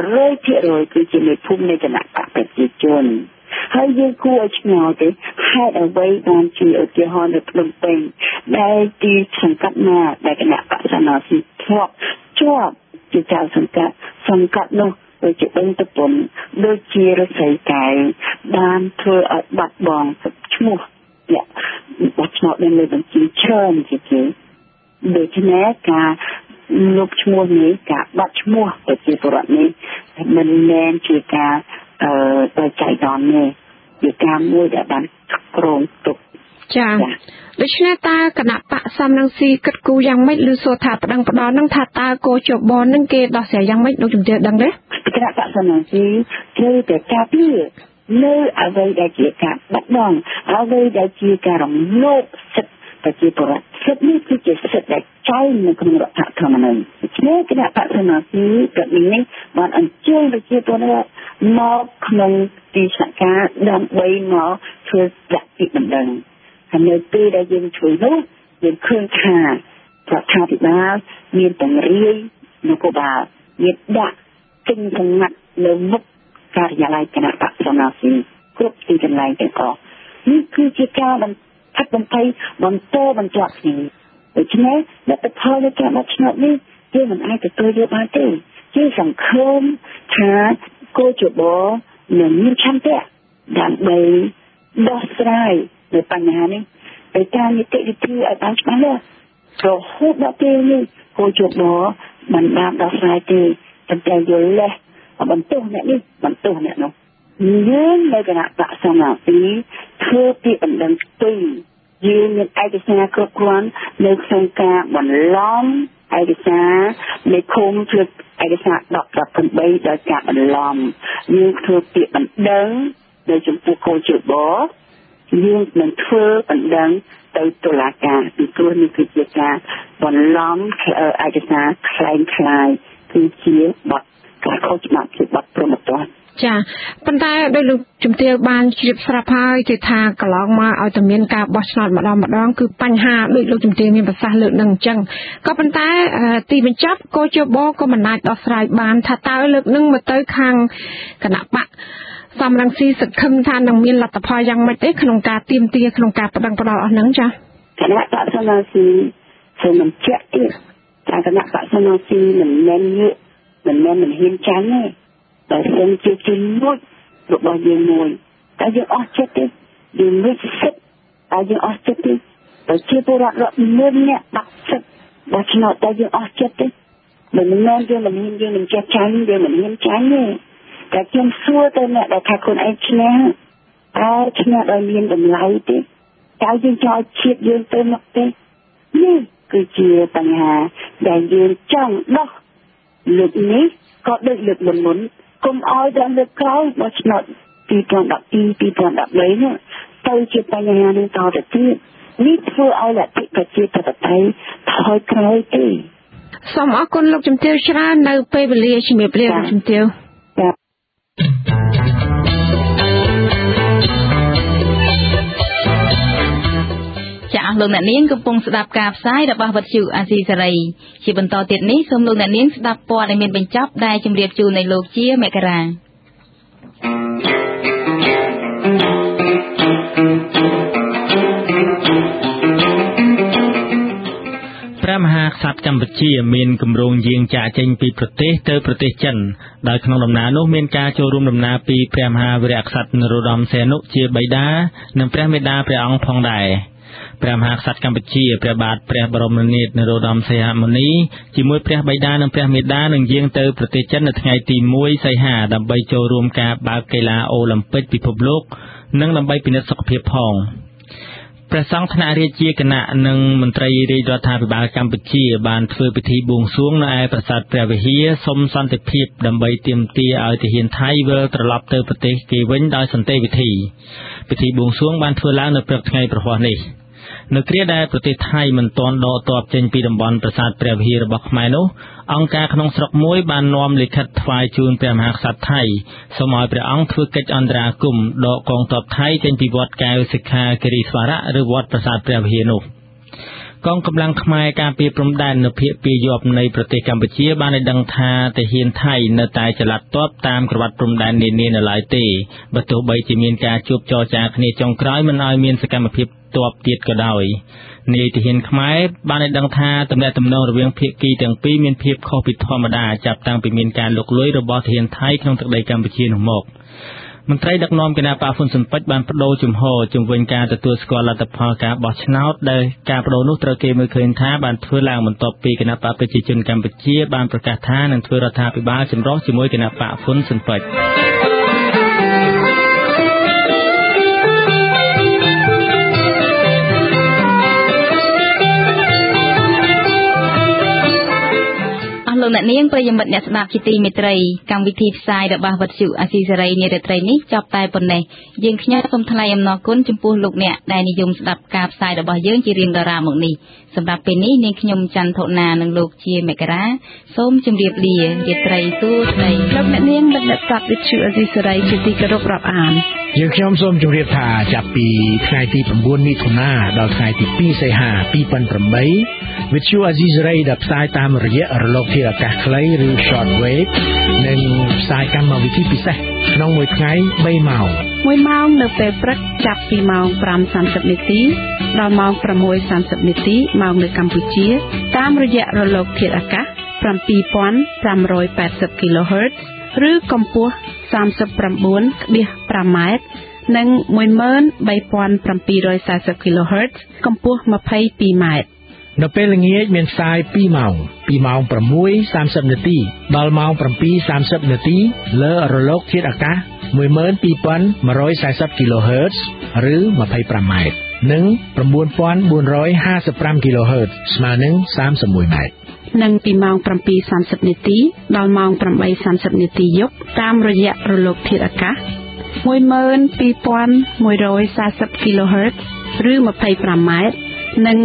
100% គឺជាមេភូមិនៃគណៈបកប្រជាជនហើយយើងគួរឲ្យឆ្ងល់ទេហេតុអ្វីបានជាឧទាហរណ៍នៅភ្នំពេញដែលទីសង្កាត់ណាដែលគណៈបក្សណាស៊ីធ្លាប់ជាប់ជាចៅសង្កាត់នោះដូចជាបឹងតពុនដូចជារសីកែវបានធ្វើឲ្យបាត់បង់ឈ្មោះអ្នកបោះឆ្នោតនៅលើបញ្ជីច្រើនជាគេដូច្នេះការលុបឈ្មោះនេះការបាត់ឈ្មោះប្រជាពលរដ្ឋនេះមិនមែនជាការដោយចៃដន្យទេជាការមួយដែលបានគ្រោងទុកចា៎ដូច្នេះតើគណៈបកសំរងស៊ីគិតគូរយ៉ាងម៉េចឬសួរថាប្តឹងផ្តល់នឹងថាតើកោជបនឹងគេដោះស្រាយយ៉ាងម៉េចលោកជំទាវដឹងទេគណៈបកសំរងស៊ីត្រូវតែការពារនៅអ្វីដែលជាការបាត់បង់អ្វីដែលជាការរំលោភសិទ្ធិប្រជាពលរដ្ឋសិទ្ធិនេះគឺជាសិទ្ធិដែលចែងនៅក្នុងរដ្ឋធម្មនុញ្ញដូច្នេះគណៈបកសំរងស៊ីក៏នេះបានអញ្ជើញប្រជាពលរដ្ឋមកក្នុងទីស្នាក់ការដើម្បីមកធ្វើប្រាក់ពីបណ្ដឹងហើយនៅពេលដែលយើងជួយនោះយើងឃើញថារដ្ឋាភិបាលមានបង្រៀននគរបាលមានដាក់ចេញសម្ងាត់នៅមុខការិយាល័យគណៈបកសំរងស៊ីគ្រប់ទីកន្លែងទាំងអស់នេះគឺជាការបន្ថែមបន្តគ្នាដូច្នេះលទ្ធផលនៃការបោះឆ្នោតនេះយើងមិនអាចទទួលយកបានទេជាសង្ឃឹមថាកោជបនឹងមានឆន្ទៈដើម្បីដោះស្រាយនៅបញ្ហានេះទៅតាមនីតិវិធីឲ្យបានច្បាស់លាស់រហូតដល់ពេលនេះកោជបមិនបានដោះស្រាយទេតែតែយល់លេះបន្ទោសអ្នកនេះបន្ទោសអ្នកនោះយើងនៅគណៈបកសំរងស៊ីធ្វើពីបណ្ដឹងស្ទីយើងមានឯកសារគ្រប់គ្រាន់នៅក្នុងការបន្លំឯកសារនៃភូមិធ្វើឯកសារ10-18ដោយការបន្លំយើងធ្វើពាក្យបណ្ដឹងនៅចំពោះកោជបយើងនឹងធ្វើបណ្ដឹងទៅតុលាការពីព្រោះនេះគឺជាការបន្លំឯកសារคล้ายគឺជាបទការខុសច្បាប់ជាបទព្រហ្មទណ្ឌចាប៉ុន្តែដោយលោកជំទាវបានជ្រាបស្រាប់ហើយគឺថាកន្លងមកឲ្យតែមានការបោះឆ្នោតម្ដងគឺបញ្ហាដូចលោកជំទាវមានប្រសាសន៍លើកនឹងអញ្ចឹងក៏ប៉ុន្តែទីបញ្ចប់កោជបក៏មិនអាចដោះស្រាយបានថាតើលើកនឹងមកទៅខាងគណៈបកសំរងស៊ីសង្ឃឹមថានឹងមានលទ្ធផលយ៉ាងម៉េចទេក្នុងការទាមទារក្នុងការប្តឹងផ្តល់អស់ហ្នឹងចាគណៈបកសំរងស៊ីសូមបញ្ជាក់ទៀតថាគណៈបកសំរងស៊ីមិនមែនមិនហ៊ានចាញ់ទេតែខ្ញុំជាជំនួយរបស់យើងមួយតែយើងអស់ចិត្តទេយើងមិនសិទ្ធតែយើងអស់ចិត្តទេប្រជាពលរដ្ឋរាប់ម៉ឺនអ្នកបាក់សិទ្ធបោះឆ្នោតតែយើងអស់ចិត្តទេមិនមែនយើងមិនចេះចាញ់យើងមិនហ៊ានចាញ់ទេតែខ្ញុំសួរទៅអ្នកដែលថាខ្លួនឯងឈ្នះឈ្នះដោយមានតម្លៃទេតើយើងចោលជាតិយើងទៅមុខទេនេះគឺជាបញ្ហាដែលយើងចង់ដោះលើកនេះក៏ដូចលើកមុនគុំឲ្យដល់លើកក្រោយបោះឆ្នោត2012-2013នោះទៅជាបញ្ហានឹងតទៅទៀតនេះធ្វើឲ្យលទ្ធិប្រជាធិបតេយ្យថយក្រោយទេសូមអរគុណលោកជំទាវច្រើននៅពេលវេលាជំរាបលាលោកជំទាវចាស់លោកអ្នកនាងកំពុងស្ដាប់ការផ្សាយរបស់វិទ្យុអាស៊ីសេរីជាបន្តទៀតនេះសូមលោកអ្នកនាងស្ដាប់ព័ត៌មានបញ្ចប់ដែលជម្រាបជូននៅលោកជាមករាក្សត្រកម្ពុជាមានគម្រោងយាងចាកចេញពីប្រទេសទៅប្រទេសចិនដោយក្នុងដំណើរនោះមានការចូលរួមដំណើរពីព្រះមហាវីរក្សត្រនរោត្តមសីហនុជាបិតានិងព្រះមេដាព្រះអង្គផងដែរព្រះមហាក្សត្រកម្ពុជាព្រះបាទព្រះបរមនាថនរោត្តមសីហមុនីជាមួយព្រះបិតានិងព្រះមេដានឹងយាងទៅប្រទេសចិននៅថ្ងៃទី1សីហាដើម្បីចូលរួមការបើកកីឡាអូឡ িম্প ិកពិភពលោកនិងដើម្បីពិនិត្យសុខភាពផងព្រះសង្ឃថ្នាក់រាជាគណៈនិងមន្ត្រីរាជរដ្ឋាភិបាលកម្ពុជាបានធ្វើពិធីបួងសួងនៅឯប្រាសាទព្រះវិហារសុំសន្តិភាពដើម្បីទាមទារឲ្យទាហានថៃវិលត្រឡប់ទៅប្រទេសគេវិញដោយសន្តិវិធីពិធីបួងសួងបានធ្វើឡើងនៅព្រឹកថ្ងៃប្រហ័សនេះនៅគ្រាដែលប្រទេសថៃមិនទាន់ដកទ័ពចេញពីតំបន់ប្រាសាទព្រះវិហាររបស់ខ្មែរនោះអង្គការក្នុងស្រុកមួយបាននាំលិខិតថ្វាយជូនព្រះមហាក្សត្រថៃសូមឲ្យព្រះអង្គធ្វើកិច្ចអន្តរាគមន៍ដកកងទ័ពថៃចេញពីវត្តកែវសិក្ខាគិរីស្វារៈឬវត្តប្រាសាទព្រះវិហារនោះកងកម្លាំងខ្មែរការពារព្រំដែននៅភាគពាយព្យនៃប្រទេសកម្ពុជាបានឲ្យដឹងថាទាហានថៃនៅតែចល័តទ័ពតាមក្រវ៉ាត់ព្រំដែននានានៅឡើយទេបើទោះបីជាមានការជួបចរចាគ្នាចុងក្រោយមិនឲ្យមានសកម្មភាពទ័ពទៀតក៏ដោយនាយទាហានខ្មែរបានឲ្យដឹងថាទំនាក់ទំនងរវាងភាគីទាំងពីរមានភាពខុសពីធម្មតាចាប់តាំងពីមានការលុកលុយរបស់ទាហានថៃក្នុងទឹកដីកម្ពុជានោះមកមន្ត្រីដឹកនាំគណៈបកហ៊ុនស៊ិនប៉ិចបានបដូរជំហរជំវិញការទទួលស្គាល់លទ្ធផលការបោះឆ្នោតដែលការបដូរនោះត្រូវគេមើលឃើញថាបានធ្វើឡើងបន្ទាប់ពីគណៈបកប្រជាជនកម្ពុជាបានប្រកាសថានឹងធ្វើរដ្ឋាភិបាលចម្រុះជាមួយគណៈបកហ៊ុនស៊ិនប៉ិចលោកអ្នកនាងប្រិយមិត្តអ្នកស្ដាប់ជាទីមេត្រីកម្មវិធីផ្សាយរបស់វិទ្យុអាស៊ីសេរីនារាត្រីនេះចប់តែប៉ុណ្ណេះយើងខ្ញុំសូមថ្លែងអំណរគុណចំពោះលោកអ្នកដែលនិយមស្ដាប់ការផ្សាយរបស់យើងជារៀងរាល់មកនេះសម្រាប់ពេលនេះនាងខ្ញុំច័ន្ទធនានិងលោកជាមករាសូមជម្រាបលារាត្រីសួស្ដីលោកអ្នកនាងមិត្តអ្នកស្ដាប់វិទ្យុអាស៊ីសេរីជាទីគោរពរាប់អានយើងខ្ញុំសូមជម្រាបថាចាប់ពីថ្ងៃទី9មិថុនាដល់ថ្ងៃទី2សីហា2008វិទ្យុអាស៊ីសេរីដែលផ្សាយតាមរយៈរលកធាតុអាកាសខ្លីឬ short wave នឹងផ្សាយកម្មវិធីពិសេសក្នុងមួយថ្ងៃ3ម៉ោង 1ម៉ោងនៅពេលព្រឹកចាប់ពីម៉ោង 5:30 នាទីដល់ម៉ោង 6:30 នាទីម៉ោងនៅកម្ពុជាតាមរយៈរលកធាតុអាកាស 7580 kHz ឬកម្ពស់ 39.5 ម៉ែត្រនិង13740 kHz កម្ពស់ 22 ម៉ែត្រនៅពេលល្ងាចមានផ្សាយ2ម៉ោងពីម៉ោង 6:30 នាទីដល់ម៉ោង 7:30 នាទីលើរលកធាតុអាកាស 12140 kHz ឬ25ម៉ែត្រនិង 9455 kHz ស្មើនឹង31ម៉ែត្រនិងពីម៉ោង 7:30 នាទីដល់ម៉ោង 8:30 នាទីយប់តាមរយៈរលកធាតុអាកាស 12140 kHz ឬ25ម៉ែត្រនិង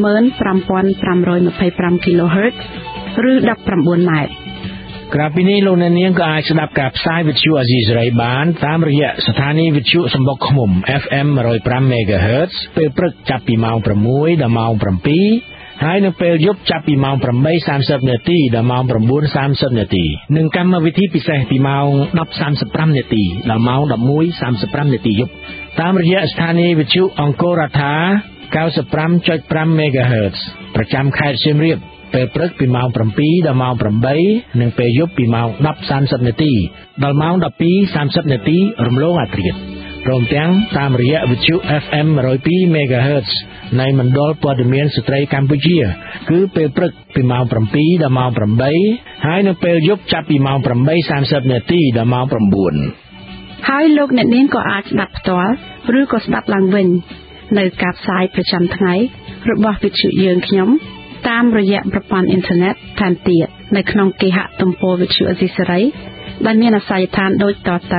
15525 kHz ឬ19ម៉ែត្រក្រៅពីនេះលោកអ្នកនាងក៏អាចស្ដាប់ការផ្សាយវិទ្យុអាស៊ីសេរីបានតាមរយៈស្ថានីយ៍វិទ្យុសំបុកឃ្មុំ FM 105 MHz ពេលព្រឹកចាប់ពីម៉ោង 6 ដល់ម៉ោង 7ហើយនៅពេលយប់ចាប់ពីម៉ោង 8:30 នាទីដល់ម៉ោង 9:30 នាទីនិងកម្មវិធីពិសេសពីម៉ោង 10:35 នាទីដល់ម៉ោង 11:35 នាទីយប់តាមរយៈស្ថានីយ៍វិទ្យុអង្គររដ្ឋា95.5 MHz ប្រចាំខេត្តសៀមរាបពេលព្រឹកពីម៉ោង 7 ដល់ម៉ោង 8និងពេលយប់ពីម៉ោង 10:30 នាទីដល់ម៉ោង 12:30 នាទីរំលងអាធ្រាត្រព្រមទាំងតាមរយៈវិទ្យុ FM 102 MHz នៃមណ្ឌលព័ត៌មានស្ត្រីកម្ពុជាគឺពេលព្រឹកពីម៉ោង 7 ដល់ម៉ោង 8ហើយនៅពេលយប់ចាប់ពីម៉ោង 8:30 នាទីដល់ម៉ោង 9 ហើយលោកអ្នកនាងក៏អាចស្ដាប់ផ្ទាល់ឬក៏ស្ដាប់ឡើងវិញនៅការផ្សាយប្រចាំថ្ងៃរបស់វិទ្យុយើងខ្ញុំតាមរយៈប្រព័ន្ធអ៊ីនធឺណិតថែមទៀតនៅក្នុងគេហទំព័រវិទ្យុអាស៊ីសេរីដែលមានអាសយដ្ឋានដូចតទៅ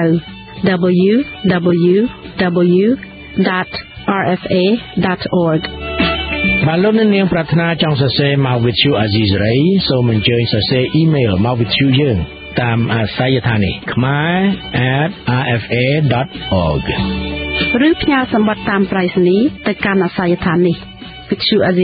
www.rfa.org បាទលោកអ្នកនាងប្រាថ្នាចង់សរសេរមកវិទ្យុអាស៊ីសេរីសូមអញ្ជើញសរសេរអ៊ីមែលមកវិទ្យុយើងតាមអាសយដ្ឋាននេះ khmer@rfa.org ឬផ្ញើសម្បត្តិតាមប្រៃសណីយ៍ទៅកាន់អាសយដ្ឋាននេះវិទ្យុ